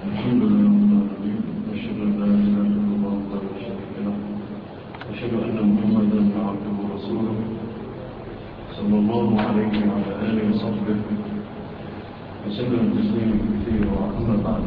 الحمد لله أشهد أن لا إله إلا الله وحده لا شريك له وأشهد أن محمدا عبده ورسوله صلى الله عليه وعلى آله وصحبه وسلم تسليما كثيرا. أما بعد،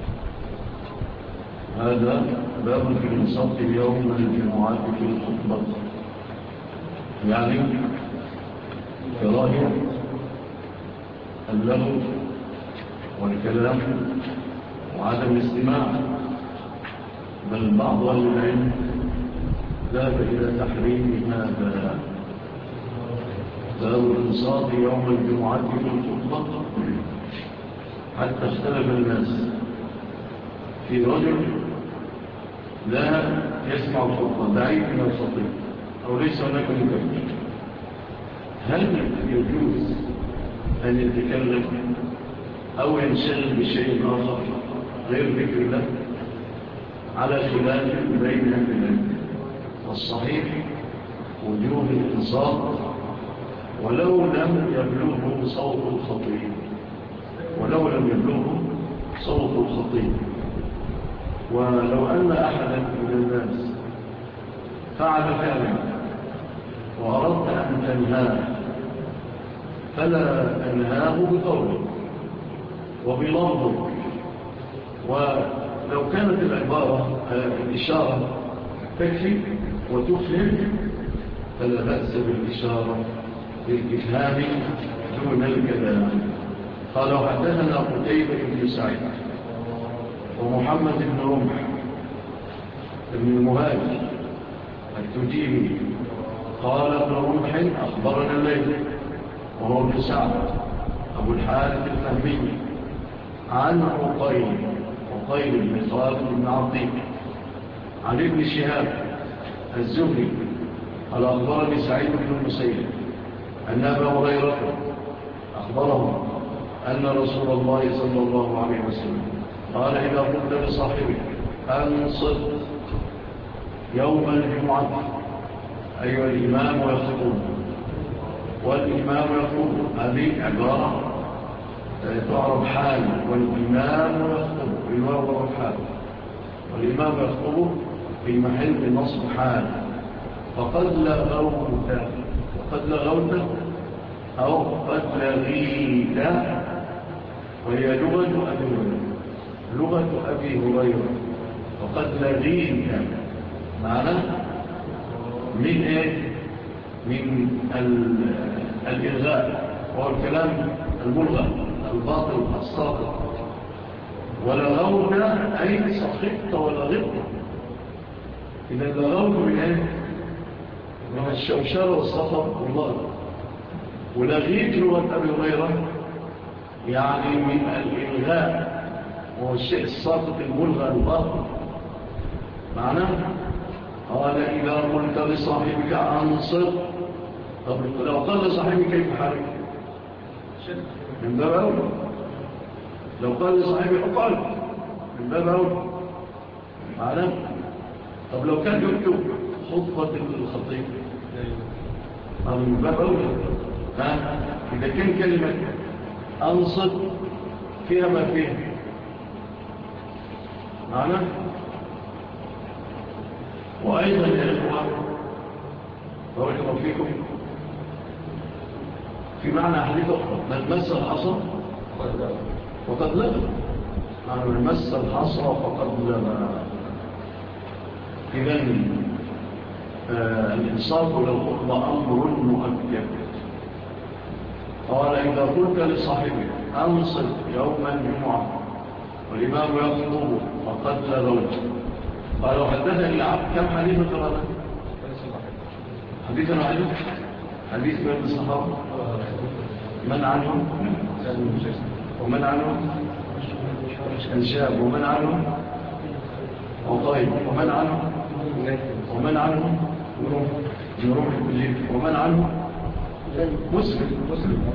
هذا باب في الانصات يوم الجمعة في الخطبة، يعني كراهية اللغو والكلام وعدم الاستماع، بل بعض أهل العلم ذهب إلى تحريم هذا. باب الانصات يوم الجمعة في الخطبة، حتى اختلف الناس في رجل لا يسمع الخطبة، بعيد من الخطيب أو ليس هناك مكبر، هل يجوز أن يتكلم أو ينشغل بشيء آخر غير ذكر الله؟ على خلاف بين أهل العلم، والصحيح وجوب الانصات ولو لم يبلغه صوت الخطيب، ولو أن أحدا من الناس فعل فعلا وأردت أن تنهاه فلا أنهاه بقوله وبلفظه، ولو كانت الإشارة تكفي وتفهم فلا بأس بالإشارة بالإفهام دون الكلام. قال وحدثنا قتيبة بن سعيد ومحمد بن رمح بن المهاجر التجيبي قال ابن رمح أخبرنا الليل وهو ابن سعد أبو الحارث الفهمي عن عقيل بن خالد بن عطيق عن ابن شهاب الزهري قال أخبرني سعيد بن المسيب أن أبا هريرة أخبره أن رسول الله صلى الله عليه وسلم قال إذا قلت لصاحبك أنصت يوم الجمعة، أيها الإمام يخطب، والإمام يخطب هذه عبارة تعرف حال، والإمام يخطب بالواو والحال، والإمام يخطب في محل النصب حال. فقد لغوت أو قد لغيت، وهي لغة أبي هريرة. وقد لغيت معنى من إيه؟ من الإلغاء، وهو الكلام الملغى الباطل الساقط. ولغوت أي سخطت ولغبت. إذا لغوت من إيه؟ من الشوشرة والسخط والله. ولغيت لغة أبي هريرة يعني من الإلغاء، وهو الشيء الساقط الملغى الباطل. معناه قال إذا قلت لصاحبك أنصت، طب لو قال لصاحبك كيف حالك من باب أولى، لو قال لصاحبك أقال من باب أولى. معناه طب لو كان يكتب خطبة الخطيب من باب أولى. إذا كان كلمة أنصت فيها ما فيها، معناه. وأيضا يا إخوة بارك الله فيكم، في معنى حديث أخرى من مس الحصى وقد لغى، معنى من مس الحصى فقد لغى. إذن الإنصات للخطبة أمر مؤكد. قال إذا قلت لصاحبك أنصت يوم الجمعة والإمام يخطب فقد لغوت. قال وحدثني العبد كم حديث قرانا؟ حديثنا واحد، حديث بين الصحابة من عنهم ومن عنهم الشاب ومن عنهم وطيب ومن عنهم نروح الجيب ومن عنهم مسلم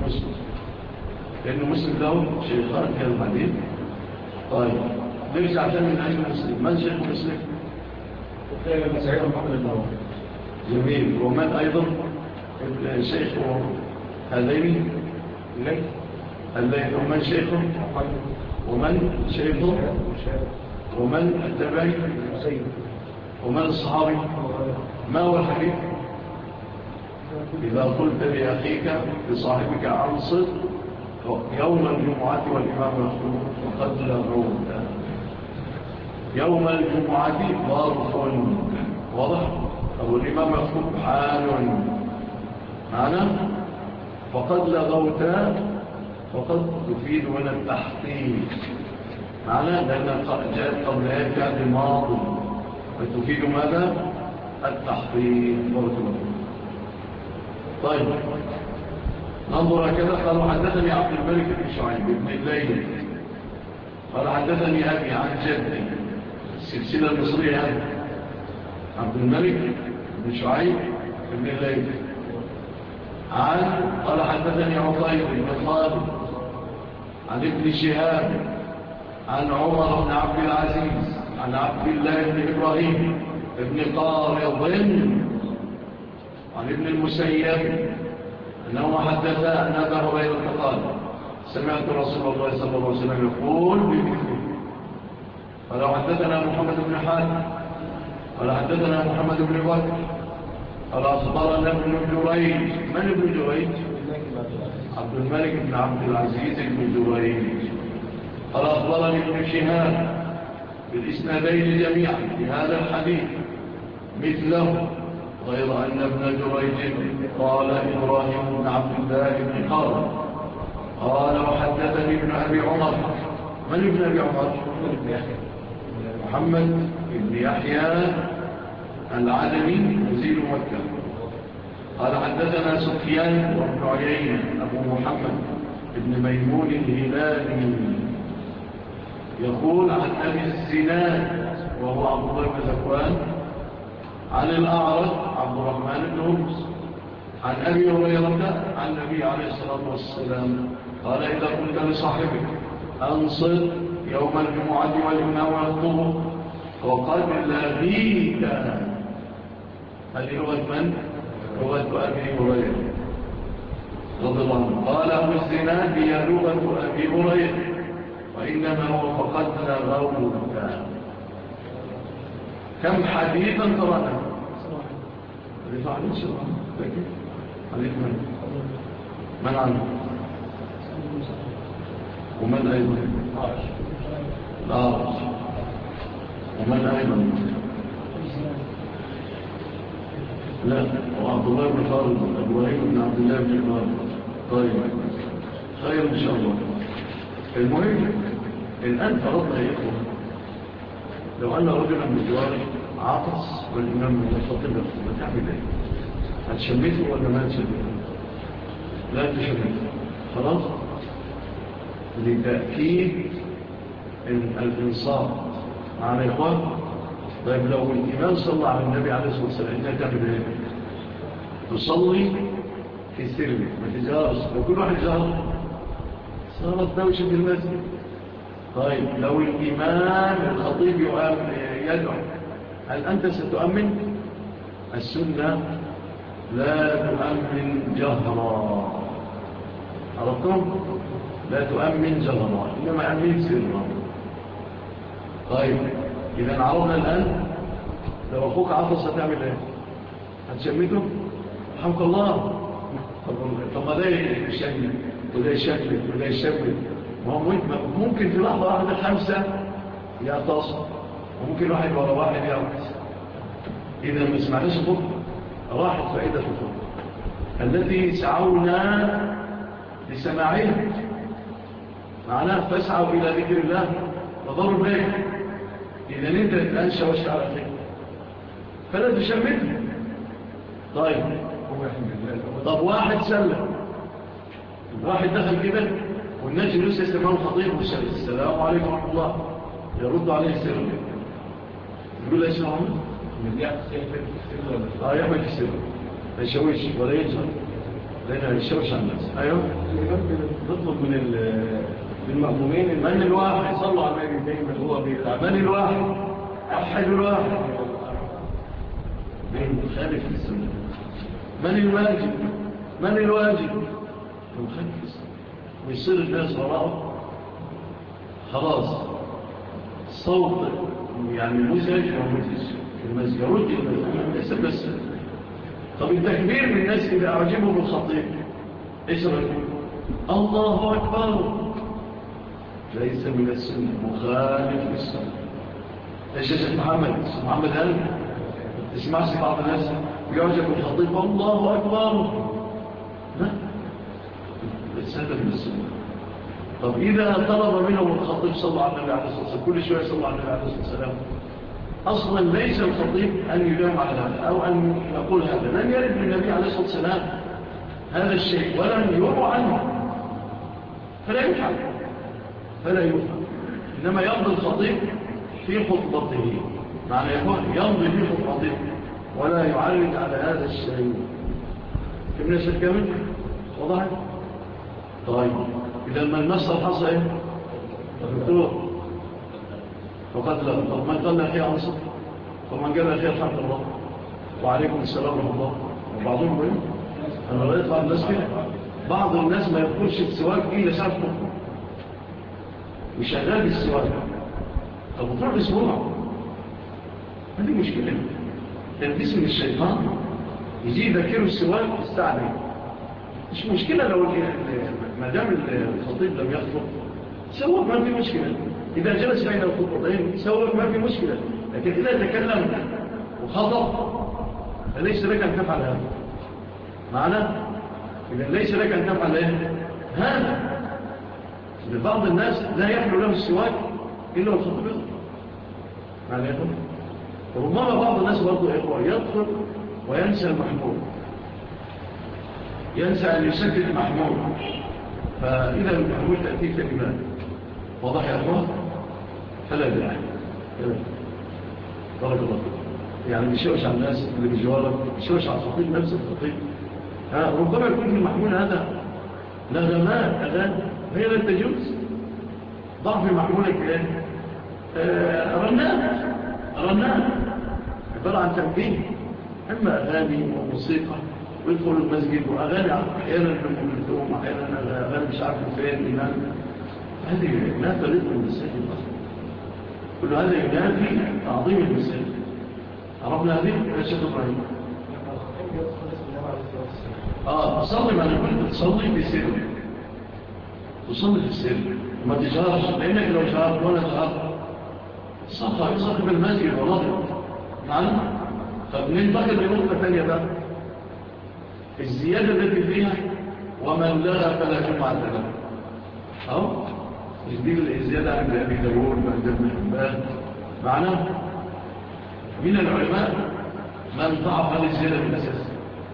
لأنه مسلم له شيخان كان الحديث. طيب نرجع عشان من عين مسلم. من شيخ مسلم؟ سعيد محمد النووي. جميل. ومن أيضا شيخ هذين الليل؟ ومن شيخه ومن شيخه ومن التابعي ومن الصحابي. ما هو الحديث؟ إذا قلت لأخيك لصاحبك أنصت يوم الجمعة والإمام يخطب فقد لغوت. يوم الجمعة ظرف واضح، أو الإمام يخطب حال معنى فقد لغوت. فقد تفيد من التحقيق معنى لأن جاءت قبل هذا الماضي فتفيد ماذا؟ التحقيق. طيب ننظر كذا. قالوا حدثني عبد الملك بن شعيب بن الليل قال حدثني أبي عن جدي السلسلة المصرية عبد الملك بن شعيب بن الليل قال حدثني عطيب بن خالد عن ابن شهاب عن عمر بن عبد العزيز عن عبد الله بن إبراهيم بن قارض عن ابن المسيب أنه حدث أن أبا هريرة قال سمعت رسول الله صلى الله عليه وسلم يقول بمثله. قال حدثنا محمد بن حاتم قال حدثنا محمد بن بكر قال أخبرنا ابن جريج. من ابن جريج؟ عبد الملك بن عبد العزيز بن جريج. قال أخبرني ابن شهاب بالإسنادين جميعا في هذا الحديث مثله، غير أن ابن جريج قال إبراهيم بن عبد الله بن قارض قال وحدثني ابن أبي عمر. من ابن أبي عمر؟ محمد بن يحيى العدمي نزيل مكة. قال حدثنا سفيان وابن عيينة أبو محمد بن ميمون الهلالي يقول عن أبي الزناد وهو عبد الله بن ذكوان عن الأعرج عبد الرحمن بن هرمز عن أبي هريرة عن النبي عليه الصلاة والسلام قال إذا قلت لصاحبك أنصت يوم الجمعة والإمام يخطب وقد لغيت. هذه لغة من؟ لغة أبي هريرة رضي الله عنه. قال أبو الزناد هي لغة أبي هريرة وإنما هو فقد لغوت. كم حديثا قرأنا؟ حديث عن السلام لكن حديث من عنه ومن أيضا الأعرج ومن أيضا لا وعبد الله بن خالد إبراهيم بن عبد الله بن خالد. طيب خير إن شاء الله. المهم الآن فرضنا يا إخوة لو أن رجلا بجواري عطس والإمام مستطيب ما تعمل إيه؟ هتشمته ولا ما هتشمته؟ لا تشمته خلاص لتأكيد الإنصاف معنا يا إخوان. طيب لو الإمام صلى على النبي عليه الصلاة والسلام إنها تعمل إيه؟ تصلي في سر ما تجارش. لو كل واحد جار صارت دوشة في المسجد. طيب لو الإمام الخطيب يدعو هل أنت ستؤمن؟ السنة لا تؤمن جهرا. عرفتم؟ لا تؤمن جهرا إنما أمن سرا. طيب إذا عرفنا الآن لو أخوك عطس هتعمل إيه؟ هتشمته؟ رحمك الله. طب ما ده يشمل وده يشمل وده يشمل. ممكن في لحظة واحدة 5 يعتصوا وممكن واحد ورا واحد يعطس. إذا ما سمعناش الخطبة راحت فائدة الخطبة التي سعونا لسماعها. معناه فاسعوا إلى ذكر الله وضروا بيه. إذا أنت الآن شوشت على أخيك فلا تشمته. طيب طب واحد سلم واحد دخل كده والناس لسه يستمعون الخطيب والسلام السلام عليكم ورحمة الله يرد عليه السلام يقول له السلام عليكم يعمل في السر ما يشوش ولا يجهر لأنه يشوش على الناس. أيوه نطلب من المأمومين من الواحد صلوا على النبي دايما هو من الواحد أحد الواحد خالف السنة. من الواجب مخالف السنة ويصير الناس وراءه خلاص صوت يعني مزعج ومزعج في المسجد يرد المسجد ليس بس. طب التكبير من الناس إذا أعجبوا بالخطيب إيش رأيكم؟ الله أكبر ليس من السنة، مخالف للسنة. إيش يا شيخ محمد؟ محمد هل تسمعش بعض الناس يعجب بالخطيب الله أكبر؟ لا، ليس هذا من السنة. طب إذا طلب منهم الخطيب صلى الله عليه وسلم كل شوية صلى الله عليه وسلم، أصلا ليس الخطيب أن يجاوب على هذا أو أن يقول هذا، لن يرد من النبي عليه الصلاة والسلام هذا الشيء ولن يروى عنه، فلا يفعل فلا يفعل. إنما يمضي الخطيب في خطبته، معنى يمضي في خطبته ولا يعرج على هذا الشيء. كم نشأ كامل؟ وضعت؟ طيب إذا ما المسألة حصل إيه؟ دكتور وقد لا. طب من قال فيها عنصر ومن قال فيها الحمد الله وعليكم السلام ورحمة الله. وبعضهم بيه أنا رأيت بعض الناس كده، بعض الناس ما يقولش السواك إلا ساعة خطبة وشغال بالسواك. طب وطلع بسبوع هذه مشكلة، تلبيس من الشيطان يجي يذكره السواك يستعمل. مش مشكلة لو ما دام الخطيب لم يخطب سوق ما في مشكلة، إذا جلس بين الخطبتين سوق ما في مشكلة. لكن إذا تكلم وخطب فليس لك أن تفعل هذا معنا. إذا ليس لك أن تفعل هذا. بعض الناس لا يحلو له السواك إلا والخطب يخطب معنى يخطب. وربما بعض الناس برضو إخوة يدخل وينسى المحمول، ينسى أن يسكت محمول، فإذا المحمول تأتي كلمات واضح يا أخوة فلا داعي. بارك الله يعني بيشوش على الناس اللي بجوارك، بيشوش على الخطيب نفس الخطيب. ربما يكون في المحمول هذا نغمات أغاني هي لا تجوز. ضع في محمولك رنات عبارة عن تنبيه، أما أغاني وموسيقى ويدخل المسجد وأغاني أحيانا للمجلتهم أحيانا أغاني مش عارف فين إيمان، هذه لا تليق بالمسجد أصلا. كل هذا ينافي تعظيم المسجد. عرفنا هذه يا شيخ إبراهيم؟ تصلي ما نقول تصلي في سر، تصلي في السر وما تجهرش، لأنك لو جهرت ولا جهرت صاحب المسجد ونظر معنا. فبننتقل لنقطة ثانية بقى، الزيادة التي فيها ومن لغى فلا جمعة له. دي الزيادة عند أبي داود وعند ابن حبان معنا. من العلماء من ضعف هذه الزيادة من الأساس،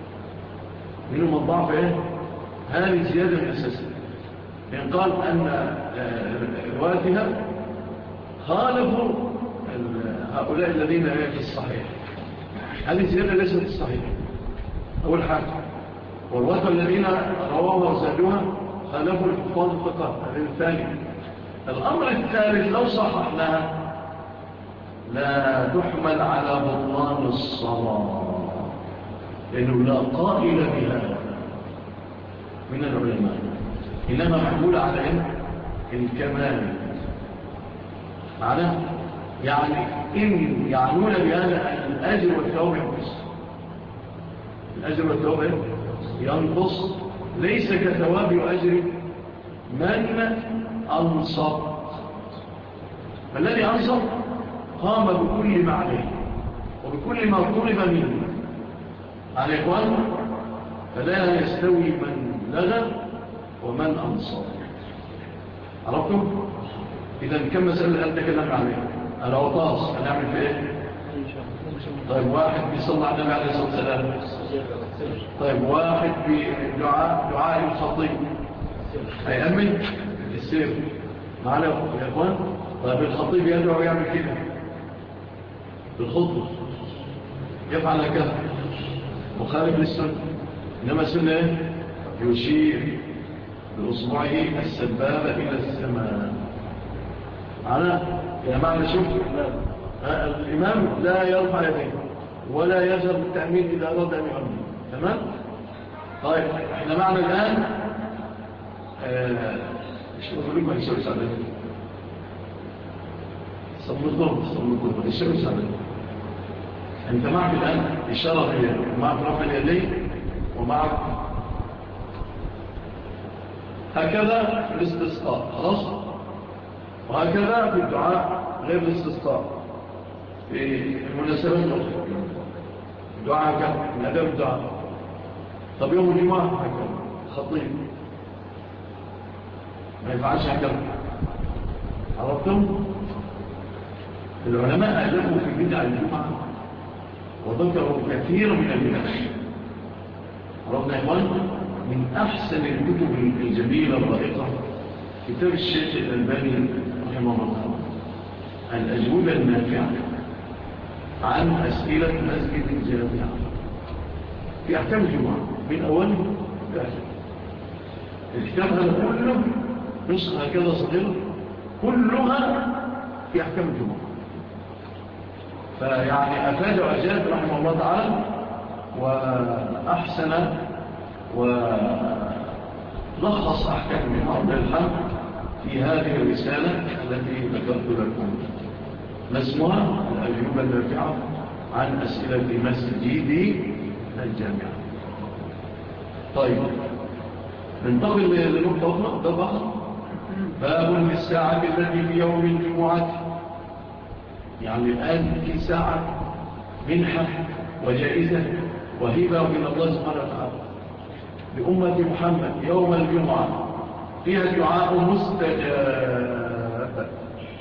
منهم من ضعف هذه الزيادة من الأساس، لأن قال أن رواتها خالفوا هؤلاء الذين في الصحيح. هذه الزيادة ليست الصحيح أول حاجة، والرواه الذين رواه وزادوها خالفوا الحفاظ فقط. هذا الثاني. الأمر الثالث لو صححناها لا تحمل على بطلان الصلاة، لأنه لا قائل بها من العلماء، إنما محمول على الكمال معناه. يعني إن يعنون بهذا الأجر والثواب ينقص، الأجر والثواب ينقص، ليس كثواب وأجر من أنصر. فالذي أنصر قام بكل ما عليه وبكل ما طلب منه على إخوان، فلا يستوي من لغى ومن أنصر. عرفتم؟ إذا كم مسألة أن تكلم عليه العطاس هنعمل في إيه؟ طيب واحد بيصلى على النبي عليه الصلاة والسلام. طيب واحد بدعاء الخطيب هيأمن السير معنا يا إخوان. طيب الخطيب يدعو ويعمل كده بالخطبة يفعل كذا مخالف للسنة، إنما السنة يشير بأصبعه السبابة إلى السماء. معنا يا معنى شوف الإمام لا يرفع يديه ولا يجهر بالتأمين إذا أراد أن يؤمن. تمام؟ طيب احنا معنا الآن ايش نقول لكم هيسوي سعادة صلوا الشمس عليك. أنت معك الآن إشارة اليد، ومعك رفع اليدين، ومعك هكذا في الاستسقاء، خلاص؟ وهكذا في الدعاء غير الاستسقاء في المناسبات الأخرى. الدعاء هكذا من أداب الدعاء. طب يوم الجمعة هكذا خطيب ما يفعلش هكذا. عرفتم؟ العلماء ألفوا في بدع الجمعة وذكروا كثير من البدع. عرفنا يا إخوان؟ من أحسن الكتب الجميلة الرائقة كتاب الشيخ الألباني رحمه الله، الأجوبة النافعة عن أسئلة مسجد الجامعة في أحكام الجمعة من أوله لآخره. الكتاب هذا كله نسخة هكذا صغيرة كلها في أحكام الجمعة. فيعني أفاد وأجاد رحمه الله تعالى وأحسن ولخص أحكام الجمعة بالحمد في هذه الرسالة التي ذكرت لكم، ما اسمها الأجوبة النافعة عن أسئلة مسجد الجامعة. طيب ننتقل لنقطة أخرى، باب في الساعة التي في يوم الجمعة. يعني الآن في ساعة منحة وجائزة وهبة من الله سبحانه وتعالى لأمة محمد يوم الجمعة، فيها دعاء مستجاب.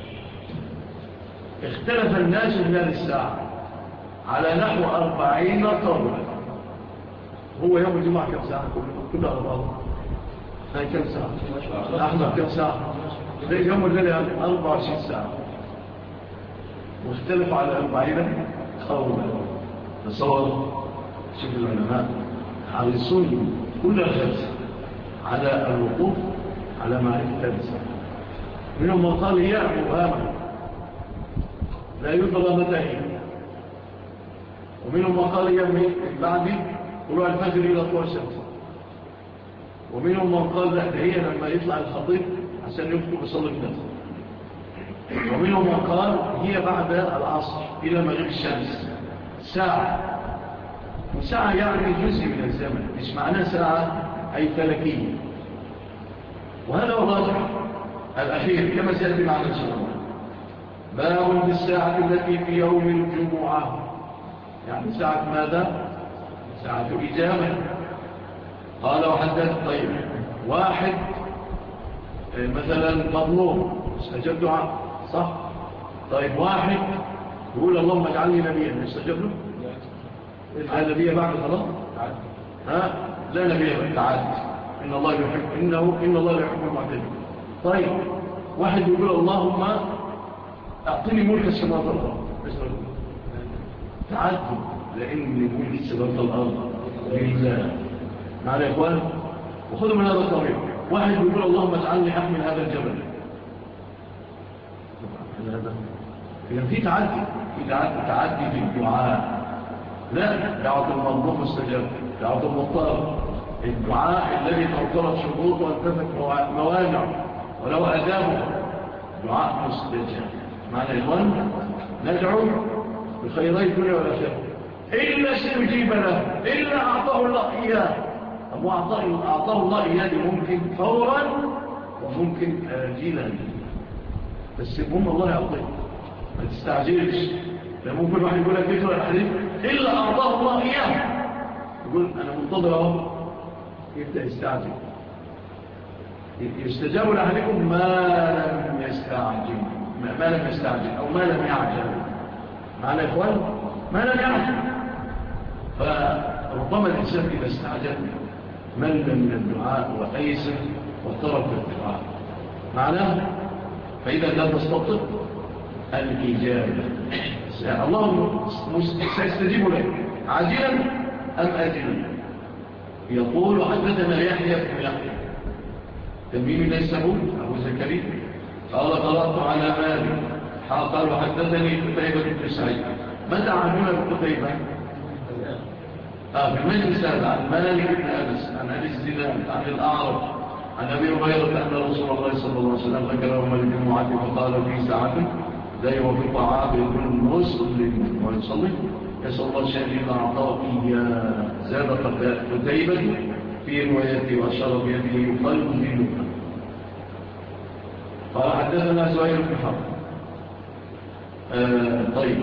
اختلف الناس من هذه الساعة على نحو 40 قولا. هو يوم الجمعة كم ساعة؟ كل 4 هاي كم ساعة؟ أحمد كم ساعة؟ يوم الليلة 24 ساعة، واختلف على 40 قولا. تصور شوف العلماء حريصون كل الخمس على الوقوف على معرفة الإنسان. منهم من قال هي مبهمة لا يدرى متى هي، ومنهم من قال هي من بعد طلوع الفجر إلى طلوع الشمس، ومنهم من قال لا هي لما يطلع الخطيب عشان يكتب يصلي الناس، ومنهم من قال هي بعد العصر إلى مغيب الشمس ساعة. وساعة يعني جزء من الزمن، مش معناه ساعة أي فلكية. وهذا هو الراجح الأخير كما سيأتي معنا إن شاء الله. باب بالساعة التي في يوم الجمعة، يعني ساعة ماذا؟ ساعة إجابة. قال وحدث طيب واحد مثلا مظلوم استجاب دعاء صح؟ طيب واحد يقول اللهم اجعلني نبيا استجاب له؟ لا نبي بعد خلاص؟ ها؟ لا نبي بعد تعاد. إن الله يحب المعتدين. طيب واحد يقول اللهم أعطني ملك السماوات والأرض تعاد، لأن ملك السماوات والأرض لله. معنا يا إخوان؟ وخذوا من هذا الطريق. واحد يقول اللهم اجعلني أحمل هذا الجبل. إذا في تعدي في الدعاء. لا، دعوة المظلوم مستجاب، دعوة المضطر، الدعاء الذي توفرت شروط وانتفت موانع ولو أدامه دعاء مستجاب. معنى يا إخوان ندعو بخيري الدنيا والآخرة إلا سيجيب له، إلا أعطاه الله إياه. أما أعطاه الله إياه ممكن فورا وممكن آجلا، بس هم الله يعطيه، ما تستعجلش. ممكن واحد يقول لك يقرأ الحديث إلا أعطاه الله إياه، يقول أنا منتظر أهو، يبدأ يستعجل. يستجاب لأحدكم ما لم يستعجل أو ما لم يعجل. معنى يا إخوان ما لم يعجل. فربما الإنسان إذا استعجل مل من الدعاء وأيسر وترك الدعاء معناه. فإذا لا تستطيع الإجابة الله سيستجيب لك عاجلا أم آجلا. يقول حدثنا يحيى بن يحيى تميم ليس هو أبو زكريا قال قرأت على مالك قال حدثني قتيبة بن سعيد. متى عنونا بقتيبة؟ في المجلس هذا عن مالك بن أنس عن أبي الزناد عن الأعرج عن أبي هريرة أن رسول الله صلى الله عليه وسلم ذكر يوم الجمعة فقال في ساعة لا يوافق عابد مسلم ويصلي يسأل الله الشهيد إلا أعطاه إياه. زاد قتيبة في روايته وأشار بيده يقلب منه. قال حدثنا زهير بن حرب. طيب،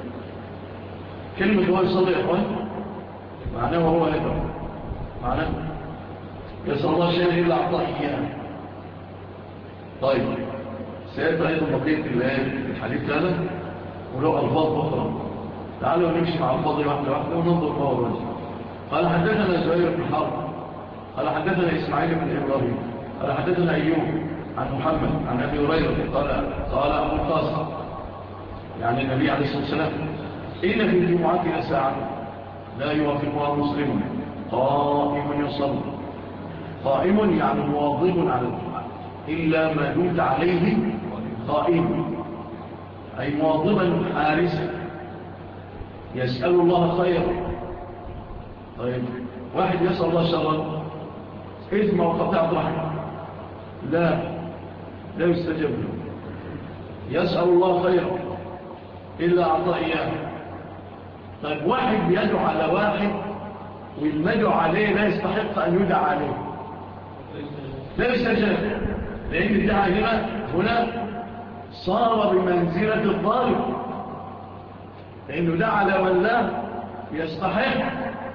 كلمة هو يصلي يا إخوان معناه وهو يدعو، معناه يسأل الله الشهيد إلا أعطاه إياه. طيب، سيأتي أيضا بقية الحديث هذا ولو ألفاظ أخرى. تعالوا نمشي مع الفاظ واحدة واحدة وننظر ما هو الرجل. قال حدثنا زهير بن حرب قال حدثنا إسماعيل بن إبراهيم قال حدثنا أيوب عن محمد عن أبي هريرة قال أبو القاسم يعني النبي عليه الصلاة والسلام: إن في الجمعة لساعة لا يوافقها مسلم قائم يصلي. قائم يعني مواظب على الجمعة، إلا ما دمت عليه قائم، أي مواظبا حارسا يسأل الله خيرا. طيب، واحد يسأل الله شرا، إثم وقطعت رحمه، لا يستجب له. يسأل الله خيرا إلا أعطى إياه. طيب، واحد يدعو على واحد والمدعو عليه لا يستحق أن يدعى عليه، لا يستجب، لأن الدعاء هنا صار بمنزلة الظالم، لأنه دعا على من لا يستحق.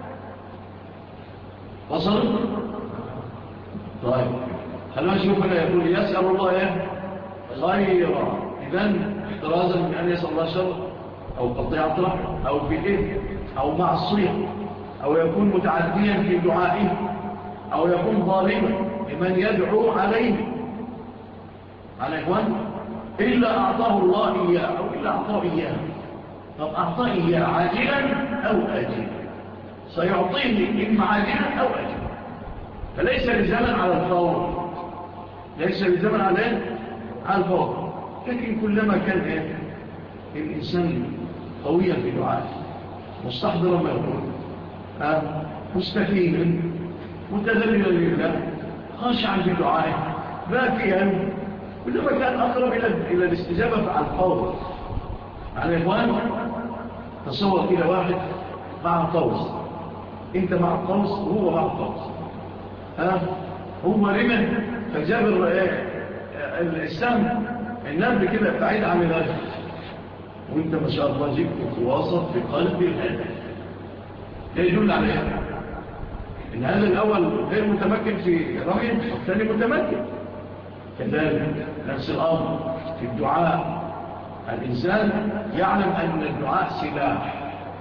وصل؟ طيب، خلونا نشوف هنا يقول يسأل الله خيرا، إذن احترازا من أن يسأل الله شر أو قطيعة رحمة أو في إثم أو معصية أو يكون متعديا في دعائه أو يكون ظالما لمن يدعو عليه. على إخوان، إلا أعطاه الله إياه أو إلا أعطاه إياه. طب أعطاه إياه عاجلا أو آجلا، سيعطيه إما عاجلا أو آجلا، فليس لزمن على الفور، ليس لزمن على الفور. لكن كلما كان الإنسان قويا في دعائه، مستحضرا ما يقول، مستكينا متذللا لله، خاشعا في دعائه، باكيا، كلما كان أقرب إلى الاستجابة على الفور. على إخوان، تصور إلى واحد مع قوس، أنت مع قوس وهو مع قوس، هو لمن فجاب السهم النبل كده بعيد عن الهدف، وانت ما شاء الله جبت في وسط في قلب الهدف. ده يدل على ايه؟ ان هذا الاول غير متمكن في رمي، والثاني متمكن. كذلك نفس الامر في الدعاء، الانسان يعلم ان الدعاء سلاح،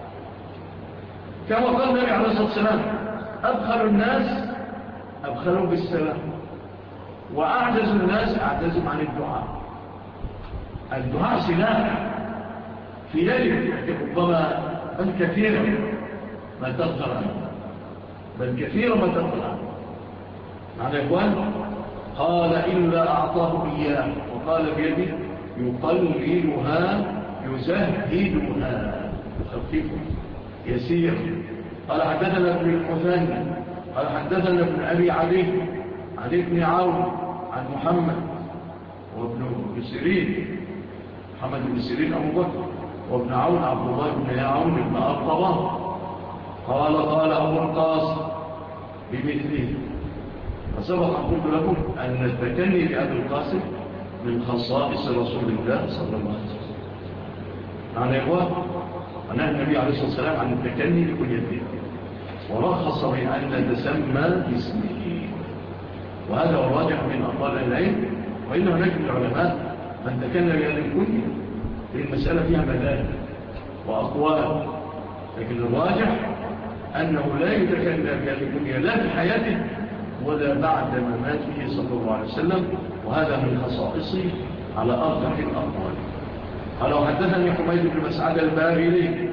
كما قال النبي عليه الصلاه والسلام: ابخل الناس ابخلوا بالسلام، واعجز الناس اعجزهم عن الدعاء. الدعاء سلاح في يدك، ربما بل كثيرا ما تغفر عنه، بل كثيرا ما تغفر عنه. معنى إخوان، قال إلا أعطاه إياه، وقال بيده يقللها يزهدها، خفيف يسير. قال حدثنا ابن المثنى قال حدثنا ابن أبي علي بن عون عن محمد وابن سيرين، محمد بن سيرين أبو بكر، وابن عون عبد الله بن عون بن أرطبة. قال أبو القاسم بمثله. وسبق أن قلت لكم أن التكني بأبي القاسم من خصائص رسول الله صلى الله عليه وسلم. معنى إخوة، ونهى النبي عليه الصلاة والسلام عن التكني بكل يده، ورخص بأن نتسمى باسمه، وهذا هو الراجح من أقوال العلم. وإن هناك من العلماء من تكنى بهذه الكنية، المسألة فيها مذاهب وأقوال، لكن الراجح أنه لا يتكلم بهذه الكنية لا في حياته ولا بعد مماته صلى الله عليه وسلم، وهذا من خصائصه على أرجح الأقوال. قال حدثني حميد بن مسعد الباهلي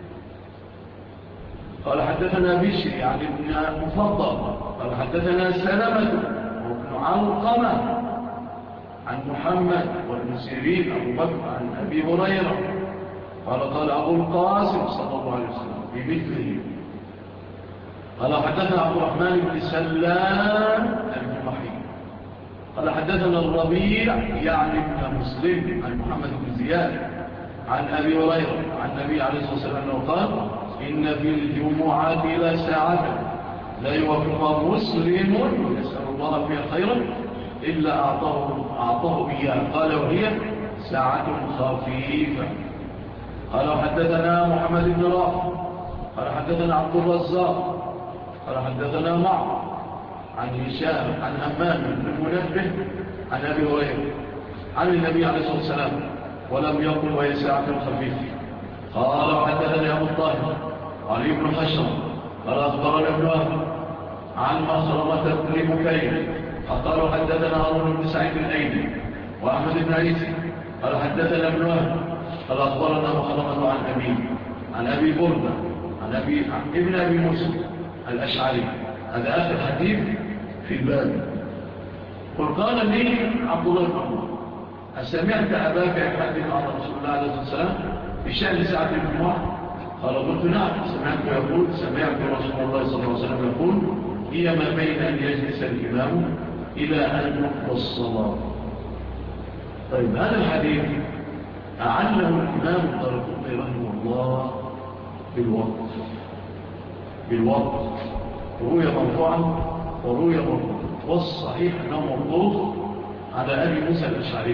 قال حدثنا بشر يعني ابن مفضل قال حدثنا سلمة وابن علقمة عن محمد وابن سيرين أبو بكر عن أبي هريرة قال أبو القاسم صلى الله عليه وسلم بمثله. قال حدثنا عبد الرحمن بن سلام الجمحي قال حدثنا الربيع يعني ابن مسلم عن محمد بن زياد عن أبي هريرة عن النبي عليه الصلاة والسلام أنه قال إن في الجمعة لساعة لا يوفق مسلم يسأل الله فيها خيرا إلا أعطاه إياه. قال وهي ساعة خفيفة. قال حدثنا محمد بن رافع قال حدثنا عبد الرزاق قال حدثنا معه عن هشام عن همام بن منبه عن أبي هريرة عن النبي عليه الصلاة والسلام ولم يقل وهي ساعة خفيفة. قال حدثني أبو الطاهر علي بن حشرم قال أخبرنا ابن وهب عن مخرمة بن بكير قالوا حدثنا هارون بن سعيد الأيلي وأحمد بن عيسى قال حدثنا ابن وهب قال أخبرنا مخرمة عن أبي بردة عن ابن أبي موسى الأشعري. هذا آخر حديث في الباب. قال لي عبد الله بن عمر أسمعت أباك يحدث عن رسول الله عليه الصلاة والسلام بشأن ساعة الجمعة؟ قال قلت نعم سمعت رسول الله صلى الله عليه وسلم يقول هي ما بين أن يجلس الإمام إلى أن تقضى الصلاة. طيب هذا الحديث أعله الإمام الدارقطني رحمه الله بالوقت رؤية مرفوعا ورؤية مرفوعا، والصحيح أنه موقوف على أبي موسى الأشعري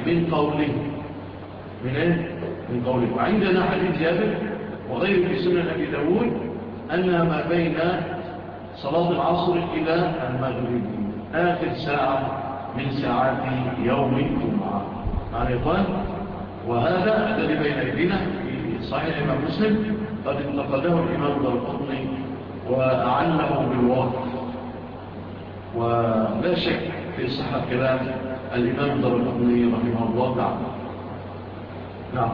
من قوله وعندنا حديث جابر وغيره في سنن أبي داود أنها ما بين صلاة العصر إلى المغرب آخر ساعة من ساعات يوم الجمعة. يعني قال وهذا الذي بين أيدينا في صحيح الإمام مسلم قد انتقده الإمام الدارقطني وأعله بالوقت، ولا شك في صحة كلام الإمام الدارقطني رحمه الله تعالى. نعم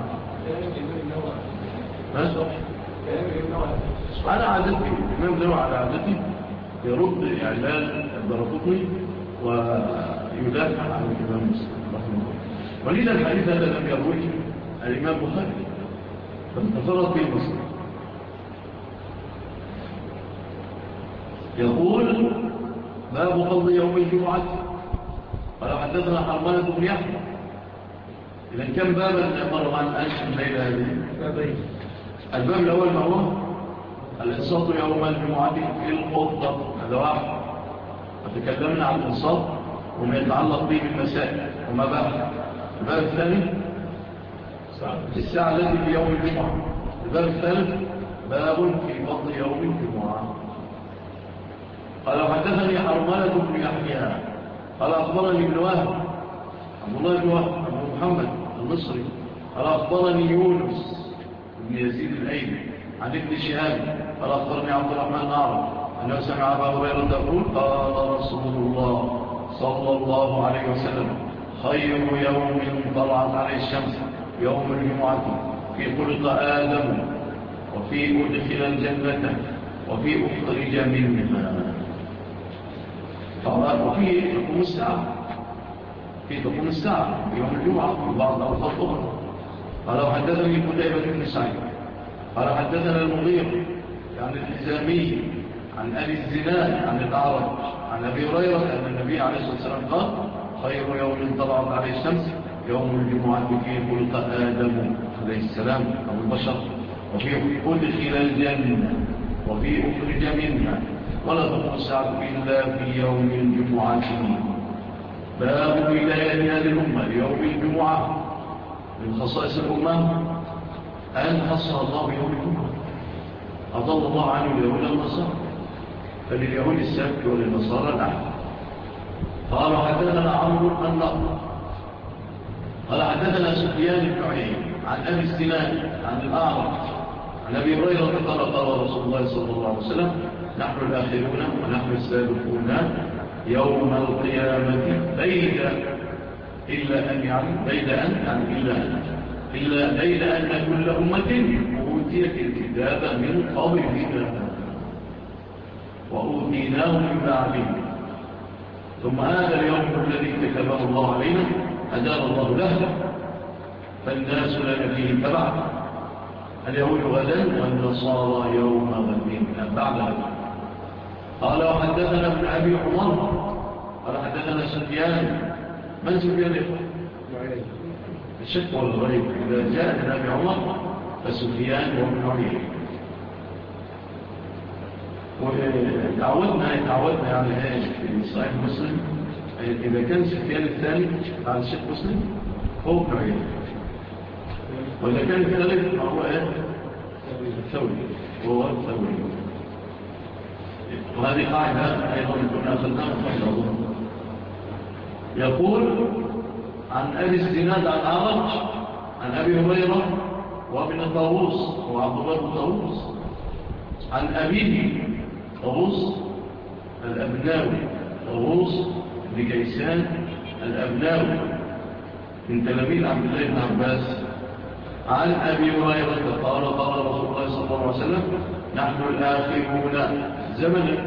على عادتي الإمام نوع على عادتي يرد إعلان الدارقطني ويدافع عن الإمام مسلم رحمه الله، ولذا الحديث هذا لم يرويه الإمام بخاري فانتفرد به مسلم. يقول باب فضل يوم الجمعة. قال حدثنا حرمانة بن يحيى. إذا كم بابا مر عن أنشئ الليلة هذه؟ الباب الأول ما هو الإنصات يوم الجمعة في الخطبة، هذا واحد. فتكلمنا عن الإنصات وما يتعلق به بالمسائل وما بعد. الباب الثاني الساعة التي في يوم الجمعة. الباب الثالث باب في فضل يوم الجمعة. قال حدثني حرمانة بن يحيى قال أخبرني ابن وهب عبد الله بن وهب أبو محمد المصري قال أخبرني يونس بن يزيد الأيلي عن ابن شهاب قال أخبرني عبد الرحمن نعرف أنه سمع أبا هريرة يقول قال رسول الله صلى الله عليه وسلم خير يوم طلعت عليه الشمس يوم الجمعة في خلق آدم وفي أدخل الجنة وفي أخرج منها. وفي تقوم الساعة في يوم الجمعة في بعض الأوقات أخرى. قال حدثني قتيبة بن سعيد قال حدثنا المغيرة عن الحزامي عن أبي الزناد عن الأعرج عن أبي هريرة أن النبي عليه الصلاة والسلام قال خير يوم طلعت عليه الشمس يوم الجمعة في خلق آدم عليه السلام أو البشر وفي أدخل الجنة وفي أخرج منها ولا تقوم الساعة إلا في يوم الجمعة. باب ولاية هذه الأمة ليوم الجمعة. من خصائص الأمة أن خصها الله يوم الجمعة. أضل الله عنه اليهود النصارى فلليهود السبت وللنصارى الأحد. قال حدثنا عمرو النقل قال حدثنا سفيان بن عيينة عن أبي الزناد عن الأعرج عن أبي هريرة قال رسول الله صلى الله عليه وسلم نحن الآخرون ونحن السابقون يوم القيامة بيد أن كل أمة أوتيت الكتاب من قبلنا وأوتيناه من بعده ثم هذا اليوم الذي كتبه الله علينا أدار الله له فالناس لنا فيه تبع اليهود غدا والنصارى يوم غد بعد. قال وحدثنا ابن أبي عمر قال حدثنا سفيان من سفيان يقول الشك والغريب إذا جاء النبي عمر فسفيان وابن عيينة. وتعودنا يعني في صحيح مسلم إذا كان سفيان الثاني على الشيخ مسلم هو ابن عيينة، وإذا كان الثالث فهو الثوري وهو الثوري. وهذه قاعدة أيضا كنا أخذناها قبل الله. يقول عن أبي الزناد عن أعرج عن أبي هريرة وابن طاووس وعبد الله بن طاووس عن أبيه طاووس الأبناوي طاووس بن كيسان الأبناوي من تلاميذ عبد الله بن عباس عن أبي هريرة قال قال رسول الله صلى الله عليه وسلم نحن الآخرون زمنا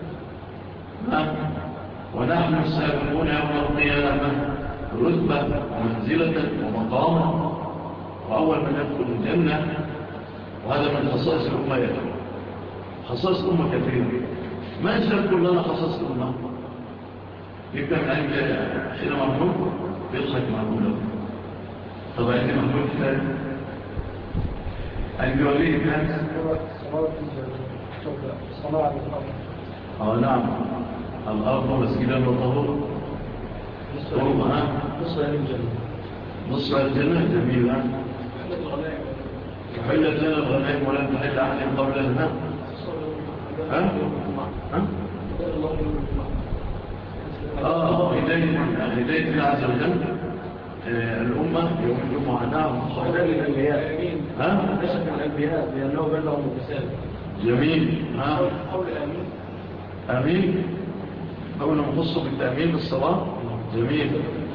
ونحن السابقون يوم القيامة رتبة ومنزلة ومقاما، وأول من يدخل الجنة. وهذا من خصائص الأمة يدخل. خصائص الأمة كثيرة، ما نذكر لنا خصائص الأمة. يبدأ من عند حين محمود بيضحك محمود. طب عندي محمود ثاني، عندي وليه ثاني صلاة الأرض. نعم، الأرض مسجدا وطهور. نصف الجنة جميلة. حلت لنا الغنائم ولم تحل أحد قبلنا. هداية الله عز وجل الأمة يوم الجمعة. نعم، صحبان الأنبياء. ليس من الأنبياء لأنه بلغهم الرسالة. جميل. قول آمين. آمين قول مخص بالتأمين بالصلاة. جميل.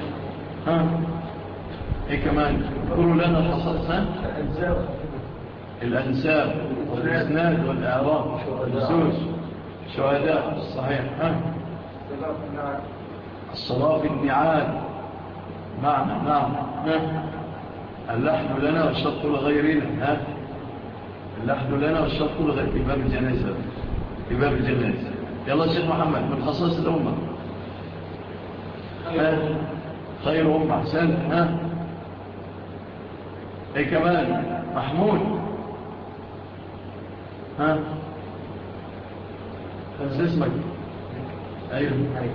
ايه كمان قولوا لنا الخصائص. الأنساب والإسناد والإعراب والنسوج شهداء. صحيح. الصلاة في النعال. نعم. اللحن لنا والشق لغيرنا. اللحن لنا والشق لغيرنا في باب الجنازة. في باب الجنازة. يلا شيخ محمد من خصائص الأمة. خير أمة. أحسن. ايه كمان محمود. اسمك. ايوه.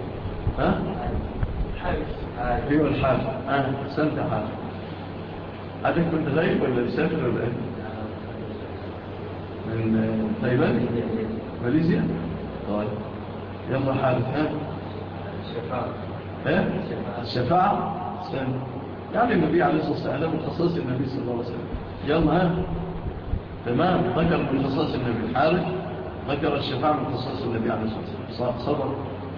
ايوه الحاج. سنت حاج. عادك كنت غايب ولا مسافر ولا ايه؟ من تايلاند ماليزيا. طيب يلا حاج. الشفاعة. يعني النبي عليه الصلاة والسلام من خصائص النبي صلى الله عليه وسلم. يلا تمام. ذكر من خصائص النبي الحارث، ذكر الشفاعة من خصائص النبي عليه الصلاة والسلام. صبر.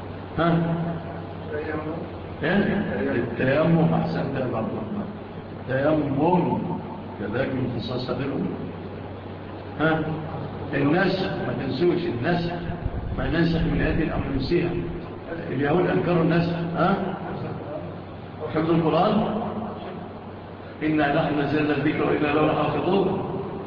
التيمم. أحسنت يا عبد الرحمن. التيمم كذلك من خصائص هذه الأمة. النسخ ما تنسوش النسخ، ما ننسخ من آية أو ننسيها. اليهود أنكروا النسخ. حفظ القرآن إنا نحن نزلنا الذكر وإنا له لحافظون.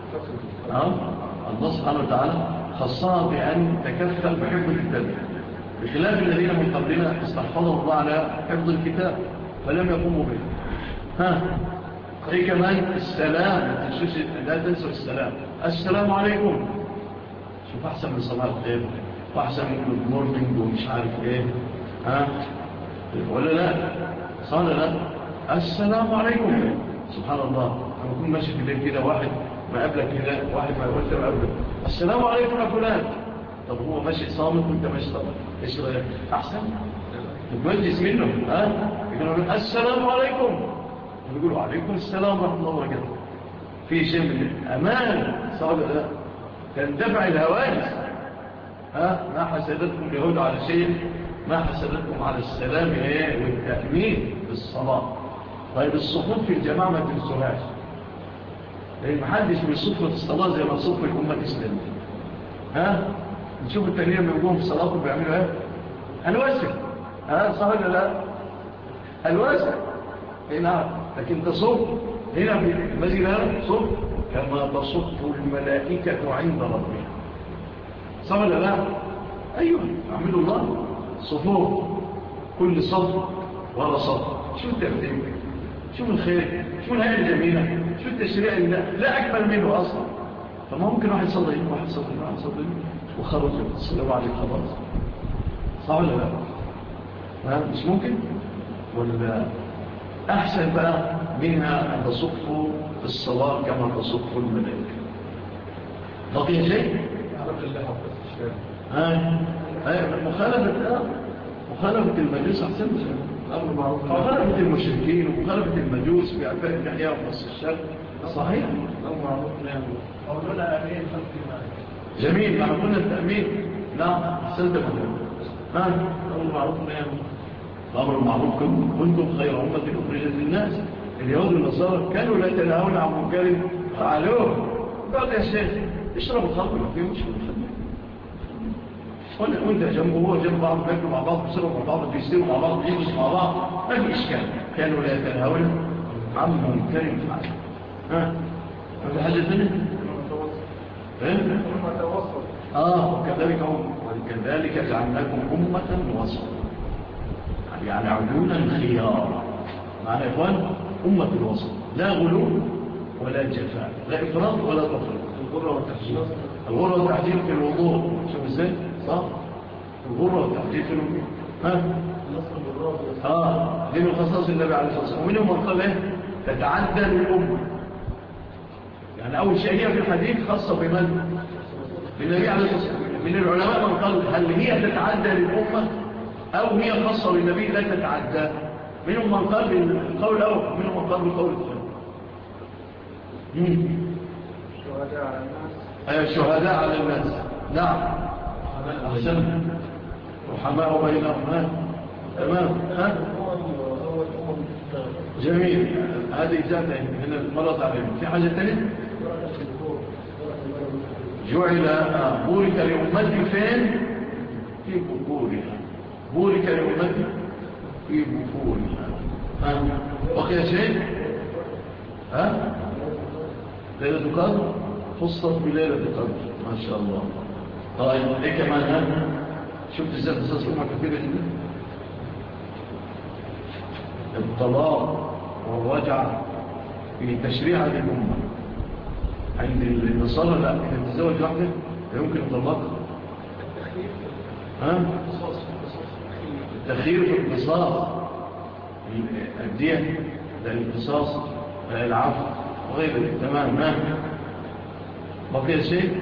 الله سبحانه وتعالى خصها بأن تكفل بحفظ الكتاب، بخلاف الذين من قبلنا استحفظهم الله على حفظ الكتاب فلم يقوموا به. ايه كمان السلام. لا تنسوا السلام. السلام عليكم. شوف أحسن من صلاة الخير وأحسن من المورنينج ومش عارف ايه. ولا لا صلى لا. السلام عليكم. سبحان الله لما يكون ماشي في الليل كده واحد ما قبلك كده، واحد ما يقولت ما قبلك السلام عليكم يا فلان. طب هو ماشي صامت وانت ماشي صامت، ايش رايك؟ احسن تتمجس منه. يقولوا السلام عليكم، يقولوا عليكم السلام ورحمه الله وبركاته. في شيء من امان صعب لا تندفع الهواجس. ما حسدتكم اليهود على شيء، ما حسدتكم على السلام والتأمين بالصلاة. طيب الصفوف في الجماعة ما تنسوهاش، لأن محدش بيصف في الصلاة زي ما صف الأمة الإسلامية. نشوف التانيين بيقوموا في الصلاة وبيعملوا ايه؟ الواسع. صح ولا لا؟ الواسع هنا، لكن تصف هنا في المسجد هنا صف كما تصف الملائكة عند ربها. صح ولا لا؟ أيوه، أعملوا الله صفوف، كل صف ولا صف شو الترتيب، شو الخير، شو الهيئة الجميلة، شو التشريع اللي لا أكمل منه أصلا. فما ممكن واحد يصلي وخرج السلام عليك خلاص، صح ولا لا؟ مش ممكن. ولا أحسن بقى منها أن تصفوا في الصلاة كما تصفوا الملائكة. بقي شيء؟ مخالفة المجوس أحسن مخالفة المشركين ومخالفة المجوس بأعفاء الإحياء وقص الشر. صحيح؟ جميل. نحن قلنا التأمين. نعم أحسنت مهلا. الأمر المعروف كنتم خير أمة أخرجت للناس. اليهود والنصارى كانوا لا يتناهون عن منكر فعلوه. قال يا شيخ اشرب الخمر ما فيه مشكلة، وانت جنبه وهو جنب بعض، بياكلوا مع بعض، بيصيروا مع بعض، بيستيروا مع بعض، بيجلسوا مع بعض، ما في اشكال. كانوا لا يتناهون عن منكر فعلوه. ما في حاجة ثانية؟ وكذلك جعلناكم أمة وسطا، يعني عدولا خيار. معنى يا إخوان أمة الوسط، لا غلو ولا جفاء، لا إفراط ولا تفريط. الغرة والتعجيل في الوضوء، شوف ازاي؟ صح؟ الغرة والتعجيل في الوضوء. دي من خصائص النبي عليه الصلاة والسلام. ومنهم من قال ايه؟ تتعدى للأمة. يعني أول شيء هي في الحديث خاصة بمن؟ بالنبي عليه الصلاة والسلام. من العلماء من قال هل هي تتعدى للأمة أو هي خاصة بالنبي لا تتعدى؟ منهم من قال بالقول الأول ومنهم من قال بالقول الثاني. شهداء على الناس. نعم أحسن. رحماء بينهم. تمام. جميل. هذه ذاتها من المرض عليهم. في حاجة ثانية؟ جعل بورك لأمتي فين؟ في بكورها. بورك لأمتي في بكورها. بقي شيء؟ ليلة القدر خصت بليلة القدر ما شاء الله. طيب ايه كمان؟ شفت ازاي قصص أمة كثيرة جدا؟ الطلاق والرجعة في تشريع الأمة. عند النصارى لا، إذا تتزوج واحدة يمكن الطلاق. التخيير في القصاص، الدية للقصاص، العفو وغيره. تمام. بقي شيء؟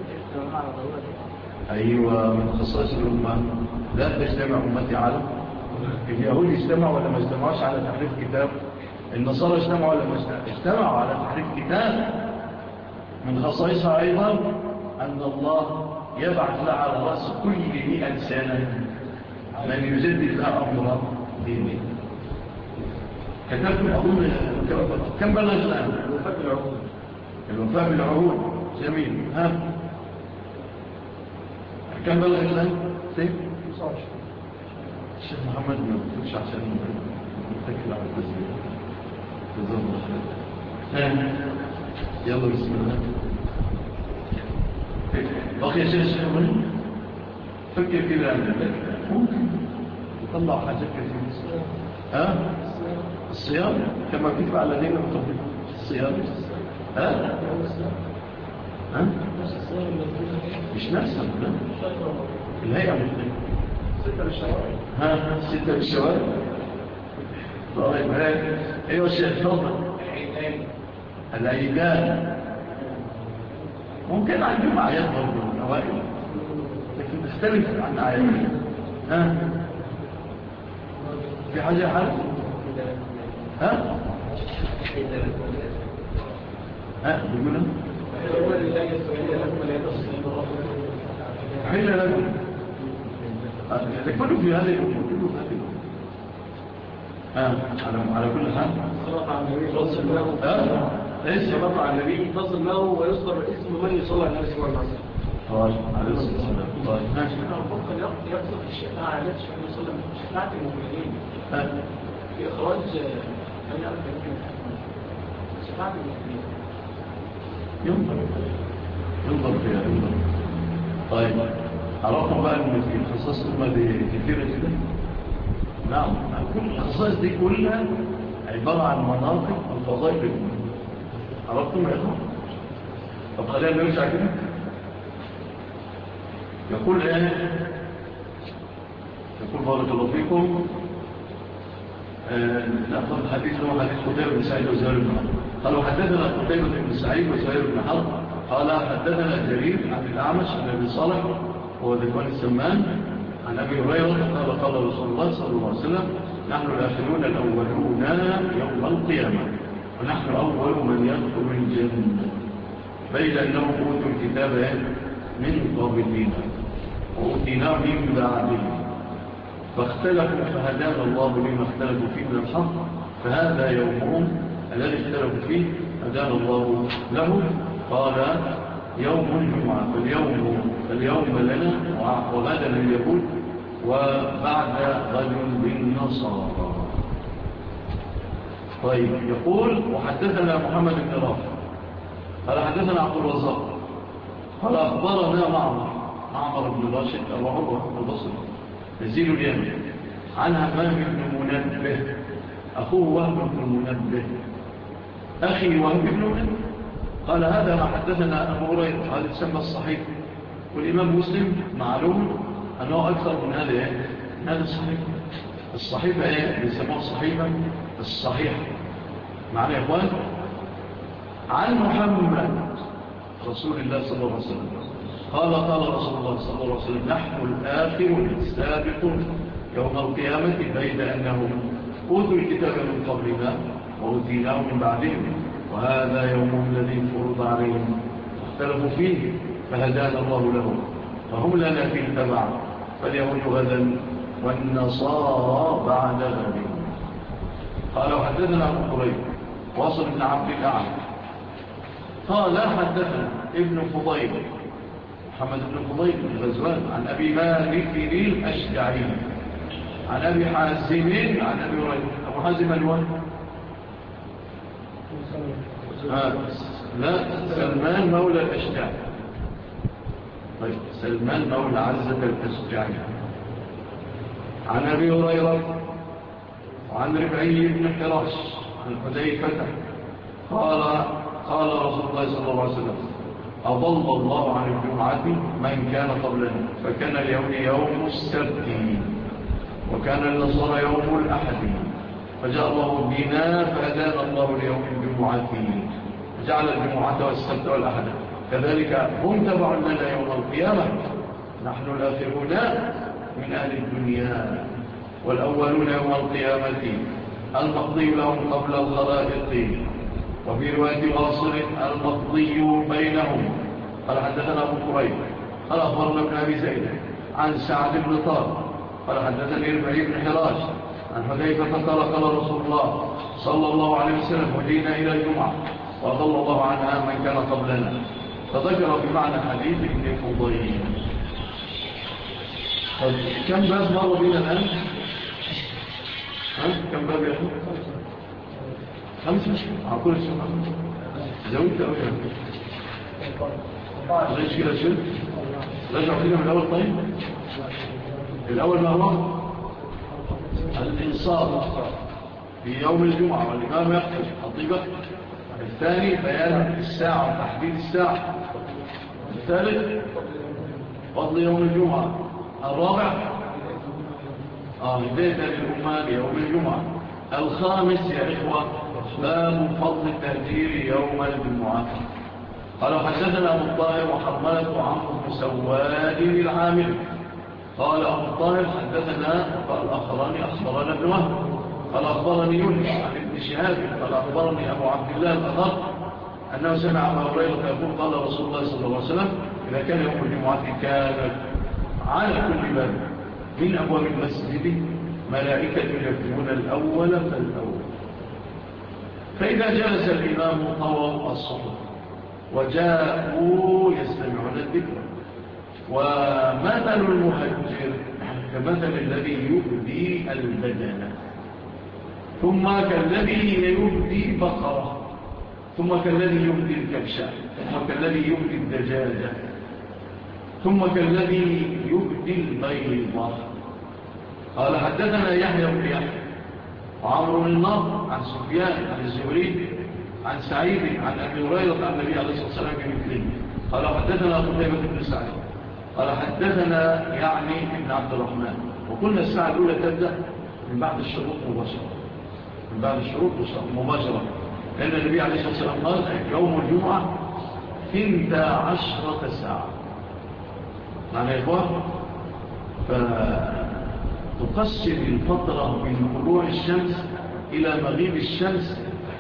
أيوة من خصائص الأمة لا تجتمع أمتي على. اليهود اجتمعوا ولا ما اجتمعوش على تحريف كتاب؟ النصارى اجتمعوا ولا ما اجتمعوا على تحريف كتاب؟ من خصائصها أيضا أن الله يبعث لها على رأس كل 100 سنة من يجدد لها أمر ديني. كتبت أظن كم بلغ الآن؟ الوفاء بالعهود. جميل. كم بلغ الآن؟ الشيخ محمد ما بتقولش عشان نتكل على التسبيح. جزاك الله خير. يلا بسم الله. بقي شيء محمد؟ فكر كده ممكن يطلع حاجات كثيرة. الصيام كما كتب على دين المطبق. الصيام مش نفسه الهيئة مختلفة. 6 بالشوارع. 6 بالشوارع. طيب ايوه الشيخ تفضل. العيدان ممكن عندهم اعياد برضه الأوائل لكن تختلف عن اعياد. في حاجة حل؟ بيقولوا حين لكم تكونوا في هذه الأمور كله في هذه الأمور. على كل حال صلاة على النبي تصل له. صلاة على النبي تصل له ويصدر اسم من يصلى على النبي صلى الله عليه وسلم. طيب عليه الصلاة والسلام. طيب ماشي. ممكن يقصد الشفاعة عادات النبي صلى الله عليه وسلم شفاعة المؤمنين في إخراج شفاعة المؤمنين. ينظر فيها. طيب عرفنا بقى ان في خصائص الأمة دي كثيرة جدا. نعم كل الخصائص دي كلها عبارة عن مناطق وفضائل الأمة. عرفتم يا أخوان؟ طب خلينا نرجع كده. يقول يقول بارك الله فيكم. نأخذ الحديث هو حديث قتيبة بن سعيد وزهير بن حرب. قالوا حدثنا قتيبة بن سعيد وزهير بن حرب قال حدثنا جرير عن الأعمش عن أبي صالح وهو ذكوان السمان عن أبي هريرة قال رسول الله صلى الله عليه وسلم نحن الآخرون الأولون يوم القيامة ونحن أول من يدخل الجنة بين أنهم أوتوا الكتاب من قبلنا وأوتيناه من بعدهم فاختلفوا فهدانا الله لما اختلفوا فيه من الحق فهذا يومهم الذي اختلفوا فيه هدانا الله له. قال يوم الجمعة فاليوم لنا وغدا لليهود وبعد غد بالنصارى. طيب يقول وحدثنا محمد بن رافع قال حدثنا عبد الرزاق قال أخبرنا معمر بن راشد أبو عروة البصري يزيد اليمن عن همام بن منبه أخوه وهب بن منبه أخي وهب بن منبه قال هذا ما حدثنا أبو هريرة هذا يسمى الصحيح والإمام مسلم معلوم أنه أكثر من هذا الصحيح. الصحيفة يسموها الصحيفة الصحيحة معنى يا إخوان عن محمد رسول الله صلى الله عليه وسلم قال رسول الله صلى الله عليه وسلم نحن الآخرون السابقون يوم القيامة بين أنهم أوتوا الكتاب من قبلنا وأوتيناه من بعدهم وهذا يوم الذي فرض عليهم اختلفوا فيه فهدانا الله له فهم لنا فيه تبع فاليهود غدا والنصارى بعد غد. قال وحدثنا أبو قريب واصل بن عبد الأعلى قال حدثنا ابن فضيل محمد بن فضيل بن غزوان عن أبي مالك الأشجعي عن أبي حازم عن أبي هريرة. أبو حازم الوان لا سلمان مولى الأشجعي. طيب سلمان مولى عزة الأشجعي عن أبي هريرة وعن ربعي بن حراش عن حذيفة قال رسول الله صلى الله عليه وسلم أضل الله عن الجمعة من كان قبلنا فكان اليوم يوم السبت وكان النصارى يوم الأحد فجاء الله بنا فهدانا الله ليوم الجمعة جعل الجمعة والسبت والأحد كذلك هم تبع لنا يوم القيامة نحن الآخرون من أهل الدنيا والأولون يوم القيامة المقضي لهم قبل الخلائق وفي رواية واصل المقضي بينهم. قال حدثنا أبو قريب قال أخبرنا ابن أبي زيد عن سعد بن طارق قال حدثني ربعي بن حراش عن حذيفة قال رسول الله صلى الله عليه وسلم هدينا إلى الجمعة وأضل الله عنها من كان قبلنا فذكر بمعنى حديث ابن فضيل. كم باب مر بنا الآن؟ كم باب يا أخي؟ 5 عقول السماء زودت أو ليش كده شد رجعوا فينا من الأول. طيب الأول ما هو الإنصاف في يوم الجمعة والإمام يقتل خطيبة. الثاني بيان الساعة وتحديد الساعة. الثالث فضل يوم الجمعة. الرابع هداية للأمة ليوم الجمعة. الخامس يا إخوة باب فضل التهجير يوم الجمعة. قال حدثنا أبو الطاهر وحرملة وعمر بن سواد العامل قال أبو الطاهر حدثنا قال أخبرنا ابن وهب قال أخبرني يونس عن ابن شهاب قال أخبرني أبو عبد الله الأخر أنه سمع أبا هريرة يقول قال رسول الله صلى الله عليه وسلم إذا كان يوم الجمعة كانت على كل باب من أبواب المسجد ملائكة يكتبون الأول فالأول فإذا جلس الإمام طووا الصحف وجاءوا يستمعون الذكر ومثل المهجر كمثل الذي يبدي البدن ثم كالذي يبدي بقرة ثم كالذي يبدي الكبشة ثم كالذي يبدي الدجاجة ثم كالذي يبدي البيضة. قال حدثنا يحيى بن يحيى وعمرو بن النضر عن سفيان عن الزهري عن سعيد عن أبي هريرة عن النبي عليه الصلاة والسلام بمثله. قال حدثنا قتيبة بن سعيد قال حدثنا يعني ابن عبد الرحمن. وقلنا الساعة الأولى تبدأ من بعد الشروط مباشرة، من بعد الشروط مباشرة، لأن النبي عليه الصلاة والسلام قال يوم الجمعة 12 ساعة. معنى يا إخوان فتقسم الفترة من طلوع الشمس إلى مغيب الشمس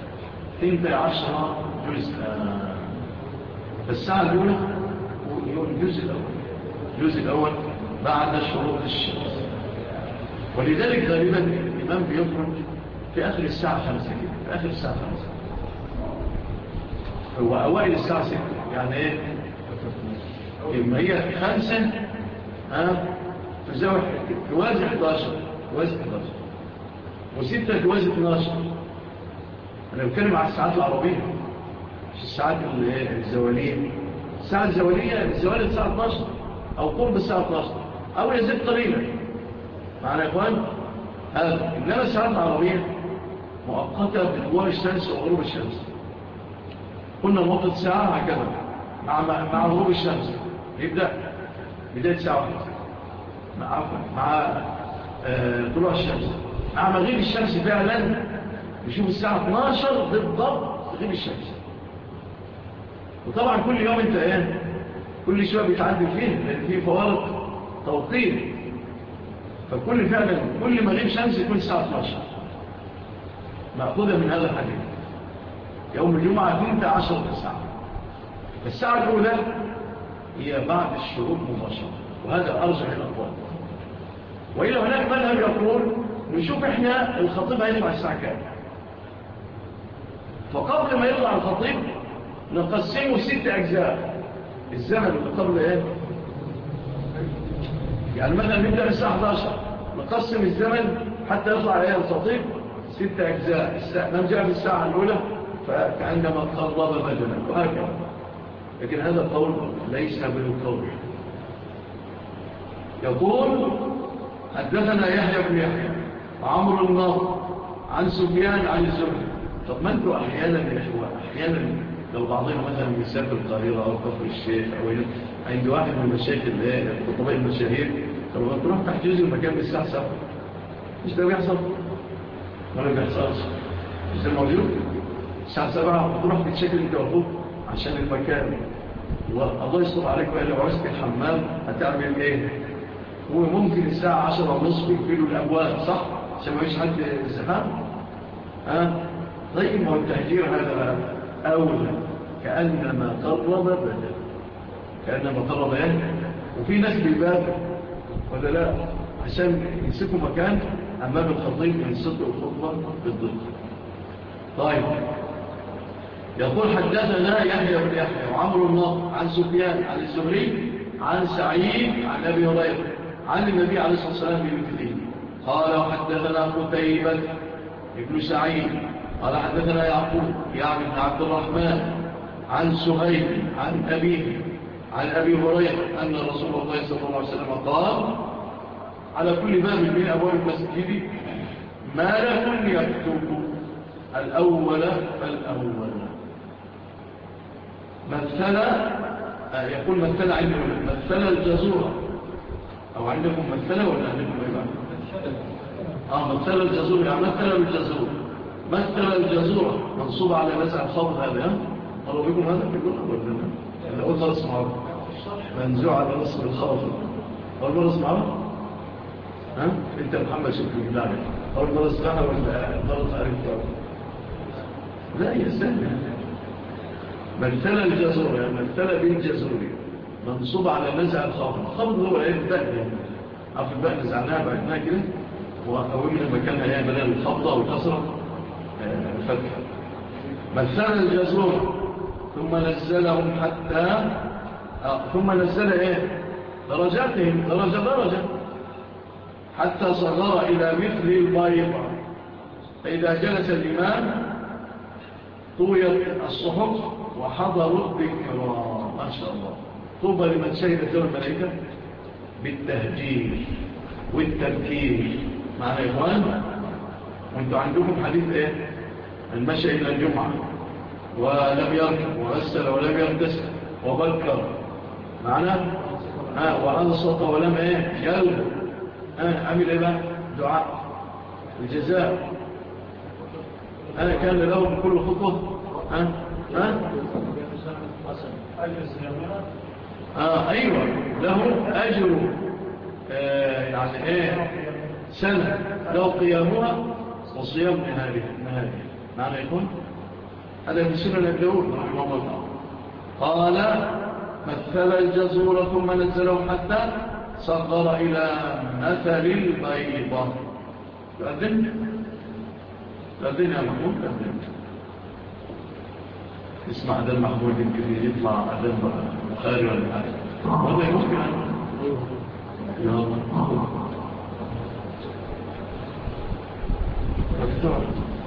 12 جزءا. فالساعة الأولى هو الجزء الأول، الجزء الأول بعد شروط الشمس. ولذلك غالبا الإمام بيخرج في آخر الساعة 5 كده، في آخر الساعة 5 هو أوائل الساعة 6 يعني إيه؟ إما هي 5 تزاوي توازي 11 و6 توازي 12. أنا بتكلم على الساعات العربية مش الساعات الزوالية. الساعة الزوالية الزوال الساعة 12 أو قرب الساعة 12 أو يزيد قليلا. معنا يا إخوان هذا. إنما الساعات العربية مؤقتة بطلوع الشمس وغروب الشمس. قلنا موقت ساعة هكذا مع غروب الشمس يبدأ بداية ساعة واحدة مع طلوع الشمس. مع مغيب الشمس فعلا نشوف الساعة 12 بالضبط تغيب الشمس. وطبعا كل يوم انت كل شوية بيتعدل فيه لأن فيه فوارق توقيت. فكل فعلا كل مغيب شمس يكون الساعة 12 مأخوذة من هذا الحديث. يوم الجمعة 12 ساعة. الساعة الأولى هي بعد الشروق مباشرة، وهذا أرجح الأقوال. وإلى هناك مذهب يقول نشوف إحنا الخطيب هيطلع الساعة كام. فقبل ما يطلع الخطيب نقسمه 6 أجزاء. الزمن اللي قبل يعني مثلا نبدأ الساعة 11 نقسم الزمن حتى يطلع الخطيب 6 أجزاء. من جاء في الساعة الأولى فكأنما قرب بدنا وهكذا. لكن هذا القول ليس بالقول. يقول حدثنا يحيى بن يحيى وعمرو النضر عن سفيان عن الزهري. طب ما انتوا أحيانا يا إخوة أحيانا لو بعضنا مثلا بيسافر القاهرة أو كفر الشيخ أو عند واحد من المشايخ الخطباء المشاهير لما تروح تحجز المكان بالساعة 7 مش ده بيحصل؟ ما بيحصلش. مش ده موجود؟ الساعة 7 تروح تتشكل انت وفوق عشان المكان. والله يصطب عليك بقى لو عوزت الحمام هتعمل ايه؟ هو ممكن الساعة 10:30 يقفلوا الأبواب صح؟ عشان ما يش حد الزحام. طيب ما هو التهجير هذا أولى كأنما قرب بدل، كأنما قرب وفي ناس بيبادر ولا لا عشان يمسكوا مكان أمام الخطيب ينصتوا الخطبة بالضبط. طيب يقول حدثنا يحيى بن يحيى وعمرو النضر عن سفيان عن الزهري عن سعيد عن أبي هريرة عن النبي عليه الصلاة والسلام بمثله. قال حدثنا قتيبة ابن سعيد قال حدثنا يعقوب يعني بن عبد الرحمن عن سهيل عن أبيه عن أبي هريرة أن رسول الله صلى الله عليه وسلم قال على كل باب من أبواب المسجد مالك يكتب الأول فالأول. يقول مثل عندكم مثل الجزورة أو عندكم مثل ولا عندكم مثل الجزورة يعني مثل الجزورة. مثل الجزورة منصوب على نزع الخبر هذا قالوا بكم هذا في الجزء ولا لا؟ أقول فرص معه منزوع على نصب الخبر. أول مرة اسمعه أنت محمد شكرا بالله أول مرة اسمعها ولا مرة تعرف لا هي سهلة. مثل الجزور يعني مثل بالجزور منصوب على نزع الخبر. الخبر هو الباء عارف الباء نزعناها بعدنا كده وقومنا مكانها بدل الخبطة والكسرة الفتح. مثل الجزور ثم نزلهم حتى ثم نزل درجاتهم درجة حتى صغر إلى مثل البيضة. فإذا جلس الإمام طويت الصحف وحضروا الذكرى. ما شاء الله. طوبى لمن شهدت له الملائكة بالتهجير والتذكير. معنى إخوان وانتوا عندكم حديث ايه؟ المشي إلى الجمعة ولم يركب وغسل ولم يغتسل وبكر معنا وأنصت ولم يلغو عمل ايه بقى؟ دعاء الجزاء كان له بكل خطوة أيوة له أجر يعني سنة لو قيامها وصيام نهارها معنى يكون هذا في سنة الداود رحمه الله قال مثل الجزور ثم نزله حتى صغر إلى مثل البيضة تأذن يا محمود تأذن اسمع أذن محمود يمكن يطلع أذن بخاري ولا حاجة هذا يمكن يا الله دكتور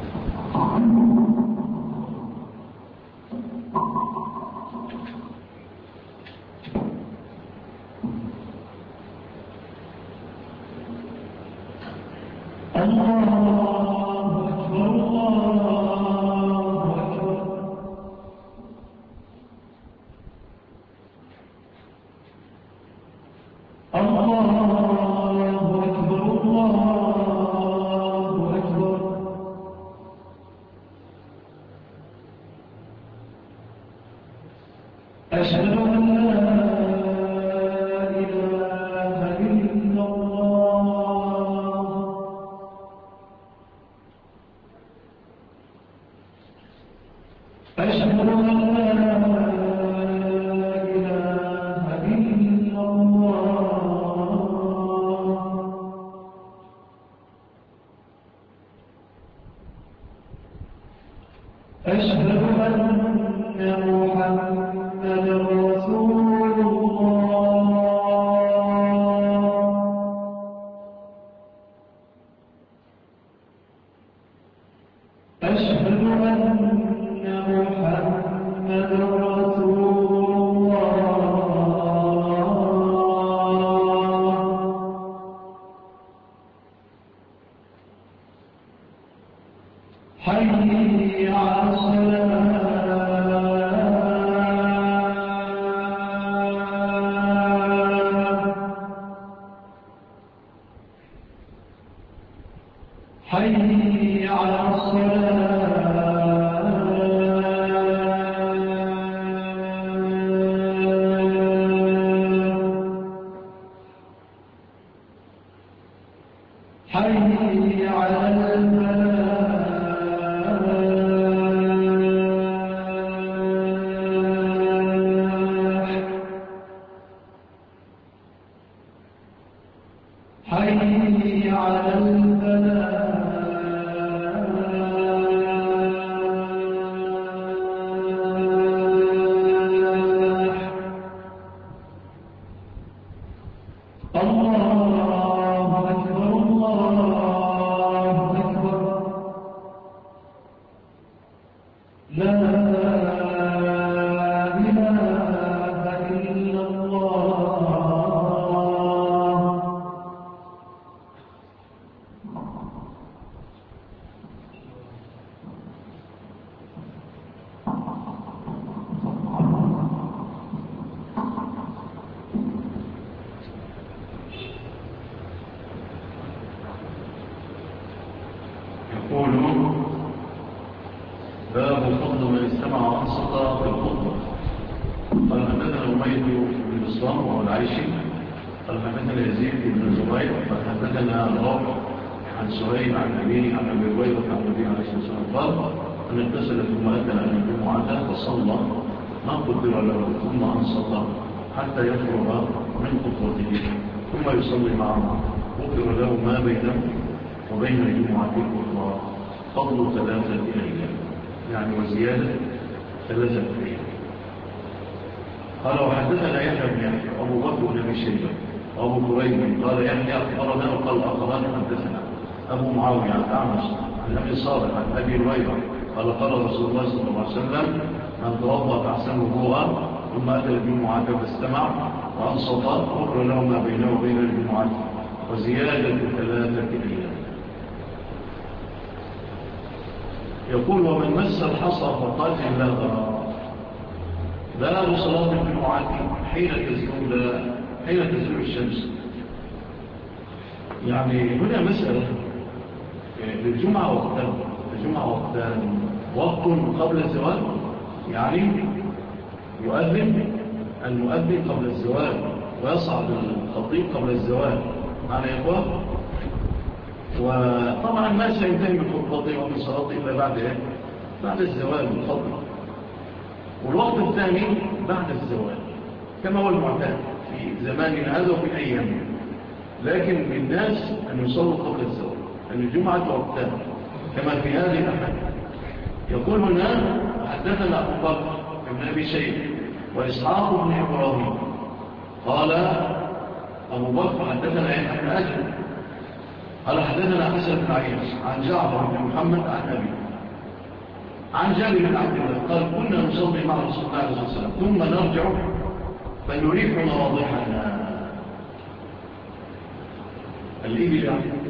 باب فضل من استمع وانصت في الخطبة. قال حدثنا أمية بن بسطام وهو العيشي قال حدثنا يزيد بن زبير قال حدثنا روح عن سهيل عن أبيه عن أبي هريرة عن النبي عليه الصلاة والسلام قال أن اغتسل ثم أتى أهل الجمعة فصلى ما قدر له ثم أنصت حتى يفرغ من خطبته ثم يصلي معه غفر له ما بينه وبين الجمعة الأخرى فضل 3 أيام يعني وزيادة 3 أيام. قال وحدثنا يحيى بن يحيى أبو بكر بن أبي شيبة وأبو كريم قال يحيى أخبرنا وقال الآخران حدثنا أبو معاوية عن أعمش عن أبي صالح عن أبي هريرة قال قال رسول الله صلى الله عليه وسلم من توضأ فأحسن وضوءا ثم أتى الجمعة فاستمع وأنصت غفر له ما بينه وبين الجمعة وزيادة 3 أيام. يقول ومن مس الحصى فقد لا صلاة الجمعة حين تزول الشمس. يعني هنا مسألة للجمعة وقتان وقت قبل الزوال، يعني يؤذن المؤذن قبل الزوال ويصعد الخطيب قبل الزوال معنى يا إخوة. وطبعا ما سينتهي من خطبته ومن صلاته إلا بعد الزوال بالفضل. والوقت الثاني بعد الزوال كما هو المعتاد في زماننا هذا وفي أيام، لكن للناس أن يصلوا قبل الزوال، أن الجمعة وقتان كما في هذه الأحاديث. يقول هنا حدثنا أبو بكر بن أبي شيبة وإسحاق بن إبراهيم قال أبو بكر حدثنا يحيى بن آدم قال حدثنا حسن بن عياش عن جعفر بن محمد عن أبي عن جابر بن عبد الله قال كنا نصلي مع رسول الله صلى الله عليه وسلم ثم نرجع فنريح مواضحنا الإبل.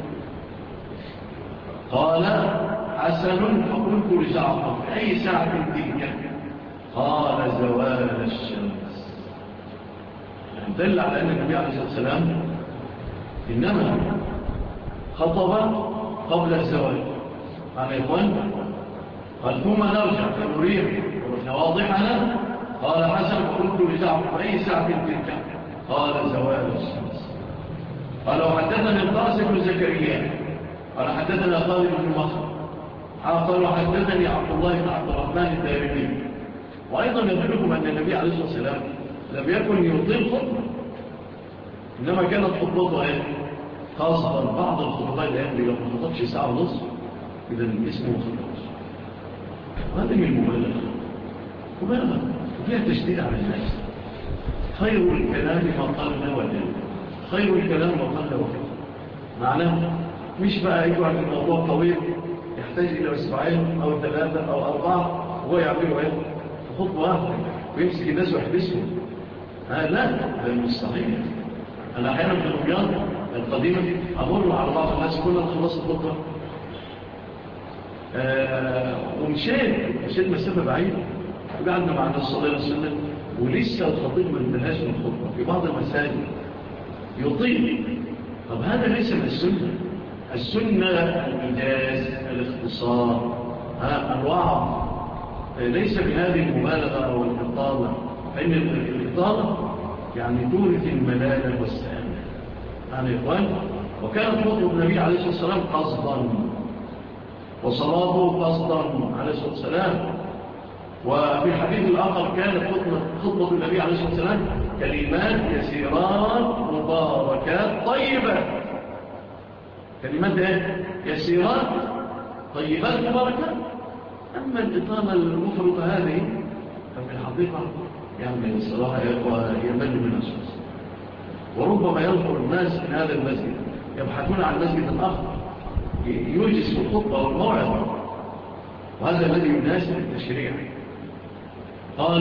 قال حسن فقلت لجعفر في أي ساعة تلك؟ قال زوال الشمس. دل على أن النبي عليه الصلاة والسلام إنما خطب قبل الزوال. قال يا إخوان قال ثم نرجع فنريح واضحنا. قال حسن فقلت لجعفر في أي ساعة تلك؟ قال زوال الشمس. قال وحدثنا القاسم بن زكريا قال حدثنا خالد بن مخلد قال حدثني عبد الله بن عبد الرحمن الدارمي. وأيضا يدلكم أن النبي عليه الصلاة والسلام لم يكن يطيل خطبة، إنما كانت خطبته خاصة بعض الخطبات اللي لو ما خطبش ساعة ونصف إذا اسمه خطبش. هذا من المبالغة وفيها تشديد على الناس. خير الكلام ما قل ودل، خير الكلام ما قل ودل. معناه مش بقى يقعد الموضوع طويل يحتاج إلى أسبوعين أو 3 أو 4 وهو يعملوا خطوة واحدة ويمسك الناس ويحبسهم. لا ده مستحيل. أنا أحيانا في الرياض القديمة أمر على بعض الناس كلها خلصت الخطبة ومشيت مسافة بعيدة وقعدنا مع الناس صلى الله عليه وسلم ولسه الخطيب ما انتهاش من الخطبة. في بعض المساجد يطيل. طب هذا ليس من السنة. السنة الإيجاز الاختصار الوعظ، ليس بهذه المبالغة أو الإطالة، فإن الإطالة يعني تورث الملالة والسلامة. يعني إخوان وكانت خطبة النبي عليه الصلاة والسلام قصدا وصلاته قصدا عليه الصلاة والسلام. وفي الحديث الآخر كانت خطبة النبي عليه الصلاة والسلام كلمات يسيرات مباركات طيبة. كلمات يسيرات طيبات مباركات. أما الإطالة المفرطة هذه ففي الحقيقة يعني الصراحة يمل من الشخص. وربما يدخل الناس من هذا المسجد يبحثون عن مسجد الآخر يوجز في الخطبة والموعظة، وهذا الذي يناسب التشريع. قال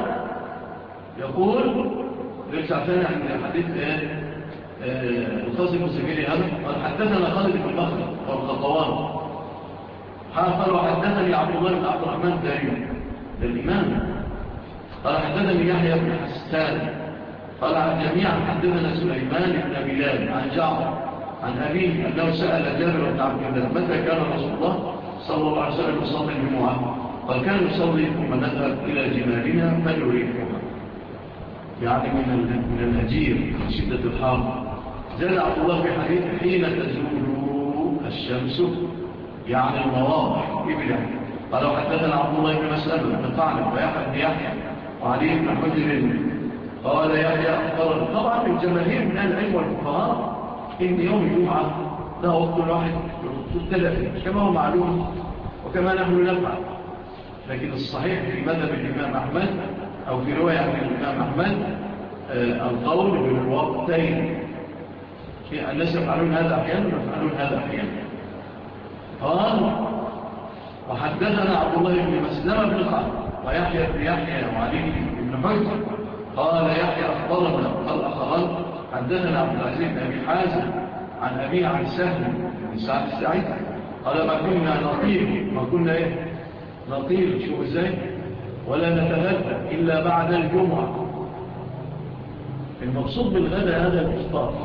يقول رجع ثاني عن حديث القاسم الزكري هذا قال حدثنا خالد بن مخلد والخطوان قال وحدثني عبد الله بن عبد الرحمن الدارمي الإمام قال حدثني يحيى بن حسان قال جميعا حدثنا سليمان بن بلال عن جعفر عن أبيه أنه سأل جابر بن عبد الله متى كان رسول الله صلى الله عليه وسلم يصلي الجمعة؟ قال كان يصلي ثم نذهب إلى جمالنا فنريحها، يعني من الهجير من شدة الحر. زاد عبد الله في حديث حين تزول الشمس يعني المواضح إبلا. قال وحدثنا عبد الله بن مسلم بن قعنب ويحيى بن يحيى وعلي بن حجر قال يحيى أخبرنا. طبعا الجماهير من العلم والفقهاء إن يوم الجمعة له وقت واحد تختلف كما هو معلوم وكما نحن نفعل. لكن الصحيح في مذهب الإمام أحمد أو في رواية عن الإمام أحمد القول بالوقتين. الناس يفعلون هذا أحيانا ويفعلون هذا أحيانا. قال وحدثنا عبد الله بن مسلم بن قعنب ويحيى بن يحيى وعلي بن حجر قال يحيى أخبرنا قال أخبرنا حدثنا عبد العزيز بن أبي حازم عن أبي عن سهل بن سعد السعيد قال ما كنا نطير، ما كنا ايه نطير، شوف ازاي، ولا نتغدى إلا بعد الجمعة. المقصود بالغداء هذا الإفطار،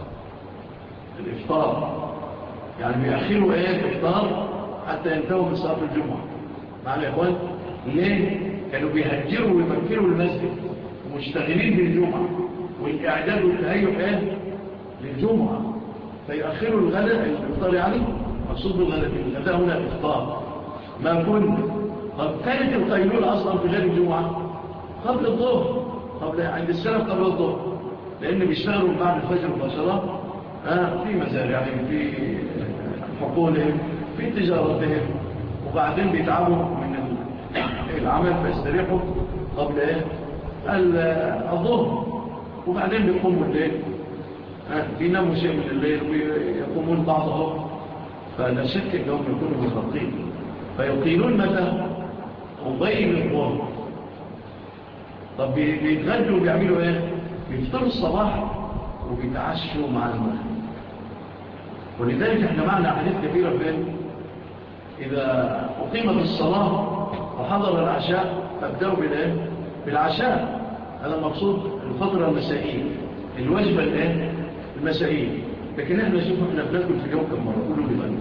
الإفطار يعني بيأخروا ايه الإفطار حتى ينتهوا من صلاة الجمعة. معنا يا إخوان، ليه؟ كانوا بيهجروا ويمكنوا المسجد مشتغلين بالجمعة والإعداد والتهيئ ايه للجمعة، فيأخروا الغداء الإفطار. يعني مقصود بالغداء الغداء هنا الإفطار. ما كنا قد كانت القيلولة أصلا في غير الجمعة قبل الظهر، عند السلف قبل الظهر، لأن بيشتغلوا بعد الفجر مباشرة في مزارع، يعني في حقولهم، في تجارتهم، وبعدين بيتعبوا من العمل فيستريحوا قبل الظهر، وبعدين بيقوموا الليل، بيناموا شيء من الليل ويقومون بعضهم. فلا شك أنهم يكونوا مخطئين، فيقيلون متى قبيل الظهر. طب بيتغدوا وبيعملوا ايه؟ بيفطروا الصباح وبيتعشوا مع المغرب. ولذلك احنا معنا حديث كثيرة بين إذا أقيمت الصلاة وحضر العشاء فابدأوا بالعشاء. هذا المقصود الفترة المسائية، الوجبة المسائية. لكن احنا نشوف احنا بناكل في اليوم كم مرة، قولوا لي بقى.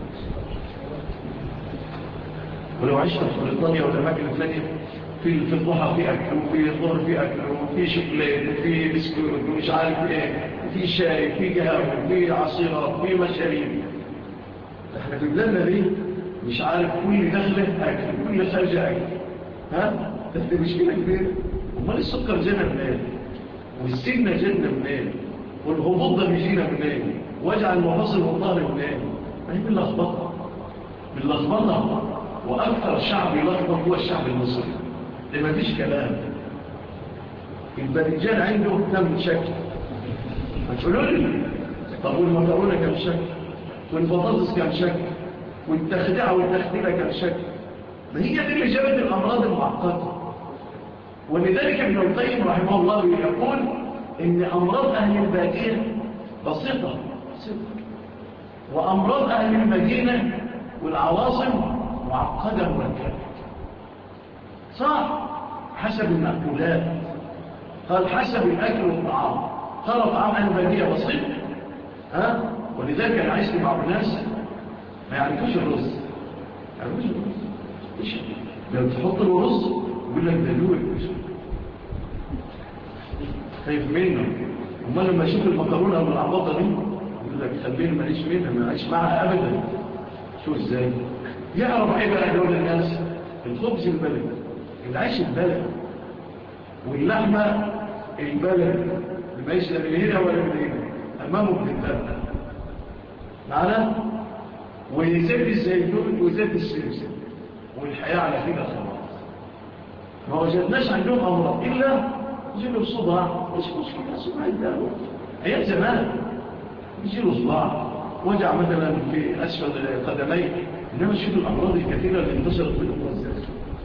ولو عشت في بريطانيا والأماكن الثانية في الضحى في أكل، وفي الظهر في أكل، وفي شوكولات، وفي بسكوت، ومش عارف ايه، وفي شاي، وفي قهوة، وفي عصيرات، وفي مشاريب. احنا في بلادنا دي مش عارف كل دخله أكل، كل خارجة أكل. ده مشكلة كبيرة. امال السكر جانا منين؟ والسمنة جانا منين؟ والهبوط ده بيجينا منين؟ وجع المفاصل والظهر منين؟ ما هي من اللخبطة. وأكثر شعب يلخبط هو الشعب المصري، اللي ما فيش كلام. الباذنجان عنده كم شكل؟ هتقولوا لي طب والمكرونة كم شكل؟ والبطاطس كم شكل؟ والتخديعة والتخديلة كم شكل؟ ما هي دي اللي جابت الأمراض المعقدة. ولذلك ابن القيم رحمه الله يقول إن أمراض أهل البادية بسيطة، وأمراض أهل المدينة والعواصم معقدة مركبة. صح، حسب المأكولات. قال حسب الأكل والطعام. قال طعام أهل البادية بسيط، ولذلك أنا عايز مع الناس ما يعرفوش الرز. إيش لو تحط له رز يقول لك دلوي، خايف منه. وما لما يشوف المكرونة أو العباطة دي يقول لك خليني ماليش منها، ما عايش معها أبدا. شو إزاي يعرف ايه بقى دول الناس؟ الخبز البلد، العيش البلد، واللحمة البلد، المعيش لا من هنا ولا من هنا، أمامه بالبلد معنا، وزيت الزيتون وزيت السمسم، والحياة على كده خلاص. ما وجدناش عندهم أمراض إلا يجيله صداع. مش مشكلة صداع الدواء، أيام زمان يجيله صداع، وجع مثلا في أسفل قدميه. إنما شوف الأمراض الكثيرة اللي انتشرت في الأمراض الزيادة.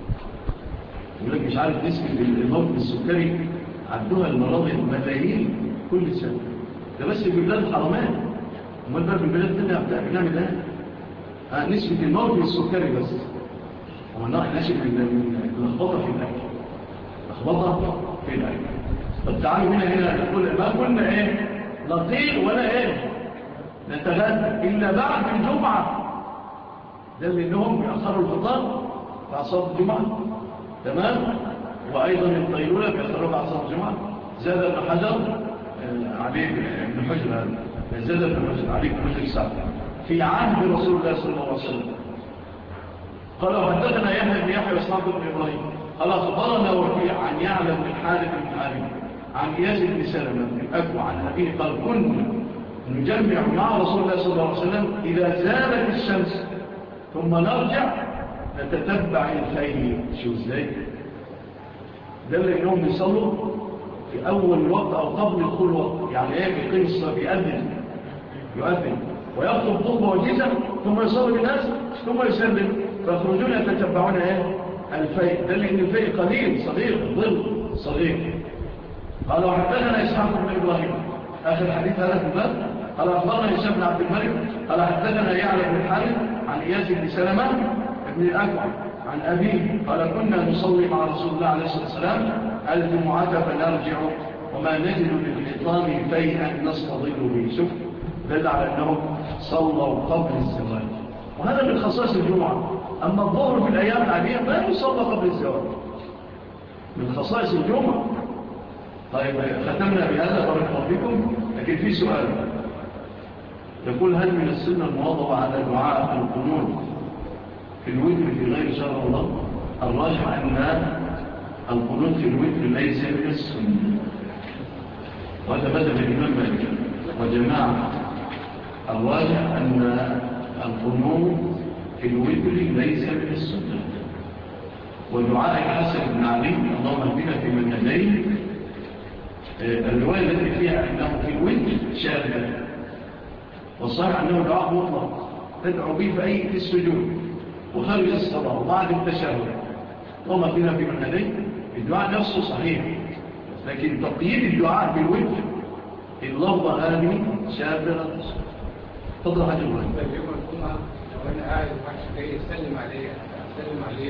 يقول لك مش عارف نسبة الموت بالسكري عدوها المراض ملايين كل سنة. ده بس في بلاد الحرمان، امال بقى في البلاد الثانية بنعمل ايه؟ نسبة الموت بالسكري بس. ومنها ناشئ من اللخبطة في الأكل، لخبطة في الأكل. طب تعالوا هنا نقول ما قلنا ايه نطير ولا نتغدى إلا بعد الجمعة. ده لأنهم يأخروا الفطار في صلاة الجمعة، تمام. وأيضا القيلولة بيأخروا بعد صلاة الجمعة. زاد ابن حجر عليه ابن حجر، زاد ابن حجر عليه ابن حجر سعد في عهد رسول الله صلى الله عليه وسلم. قال وحدثنا يحيى بن يحيى واسحاق بن إبراهيم قال أخبرنا وكيع عن يعلى بن الحارث بن حارث عن إياس بن سلمة بن أبو عن أبيه قال كنا نجمع مع رسول الله صلى الله عليه وسلم إذا زالت الشمس ثم نرجع نتتبع الفيل. شو ازاي؟ ده اللي انهم بيصلوا في اول الوقت او قبل دخول الوقت، يعني بيقيم الصلاه، يؤذن ويخطب خطبه وجيزه ثم يصلي بالناس ثم يسلم، فيخرجون يتتبعون الفيل. ده اللي ان الفيل قليل صغير، ظل صغير. قال وحدثنا اسحاق بن ابراهيم اخر حديث هذا في الباب. قال اخبرنا هشام بن عبد الملك قال حدثنا يعلى بن الحارث عن إياس بن سلمة بن الأكوع عن أبيه قال كنا نصلي مع رسول الله عليه الصلاة والسلام الجمعة فنرجع وما نجد للحيطان فيئا نستظل به. شوف دل على أنهم صلوا قبل الزواج، وهذا من خصائص الجمعة. أما الظهر في الأيام العادية لا يصلى قبل الزواج، من خصائص الجمعة. طيب ختمنا بهذا بارك الله فيكم. لكن في سؤال يقول هل من السنة المواظبة على دعاء القنوت في الوتر في غير شهر رمضان؟ الراجح أن القنوت في الوتر ليس من السنة، وهذا مذهب الإمام مالك وجماعة. الراجح أن القنوت في الوتر ليس من السنة. ودعاء الحسن بن علي اللهم اهدنا في من هديت، الرواية التي فيها أنه في الوتر شاذة، والصحيح أنه دعاء مطلق تدعو به في السجود وخارج الصلاة وبعد التشهد اللهم اهدنا في من هديت. الدعاء نفسه صحيح، لكن تقييد الدعاء بالوتر اللفظة هذه شاذة. تفضل حاجة الله. يوم الجمعة وانا قاعد وحش جاي سلم عليه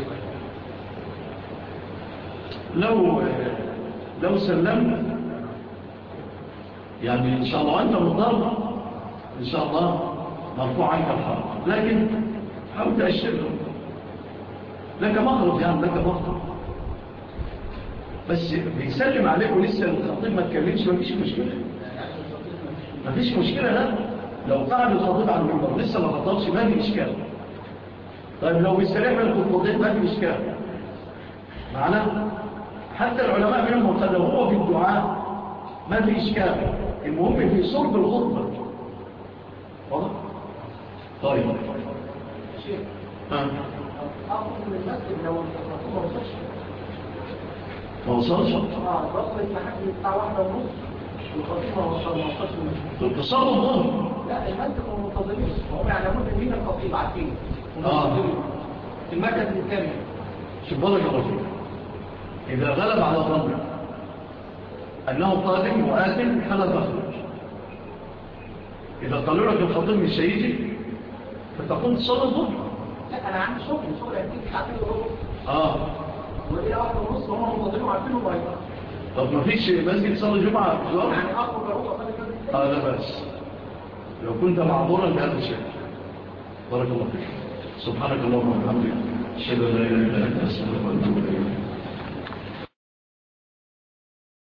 لو سلمت يعني إن شاء الله أنت مضطر إن شاء الله مرفوع عنك الحرب، لكن حاول تأشره لك مخرج، يعني لك مخرج، بس بيسلم عليك ولسه الخطيب ما تكلمش مفيش مشكلة. لا لو قاعد الخطيب على المنبر لسه ما خطبش ما في إشكال. طيب لو بيستلم الخطبتين ما في إشكال معنا. حتى العلماء منهم قالوا هو في الدعاء ما في إشكال، المهم في صلب الخطبة. واضح؟ طيب شيخ أخذ من المسجد لو الخطيب ما وصلش بصل لحد الساعة 1:30 والخطيب ما وصلش تصلوا الظهر. لا المسجد ما منتظمين، هم يعلمون ان مين الخطيب عارفين في المركز الثاني. شوف بارك الله فيك، إذا غلب على ظن أنه قادم وآتم فلا تخرج. إذا قالوا لك الخطيب مش هيجي فتقوم تصلي الظهر. لا أنا عندي شغل هيجي ساعتين وربع وإلى 1:30 هم منتظمين وعارفين انه هيجي. طب ما فيش مسجد تصلي جمعة في الجوار؟ يعني أخرج أروح أصلي لا بس لو كنت معذورا بهذا الشيء. بارك الله فيك. سبحانك اللهم وبحمدك أشهد أن لا إله إلا أنت أستغفرك وأتوب إليك.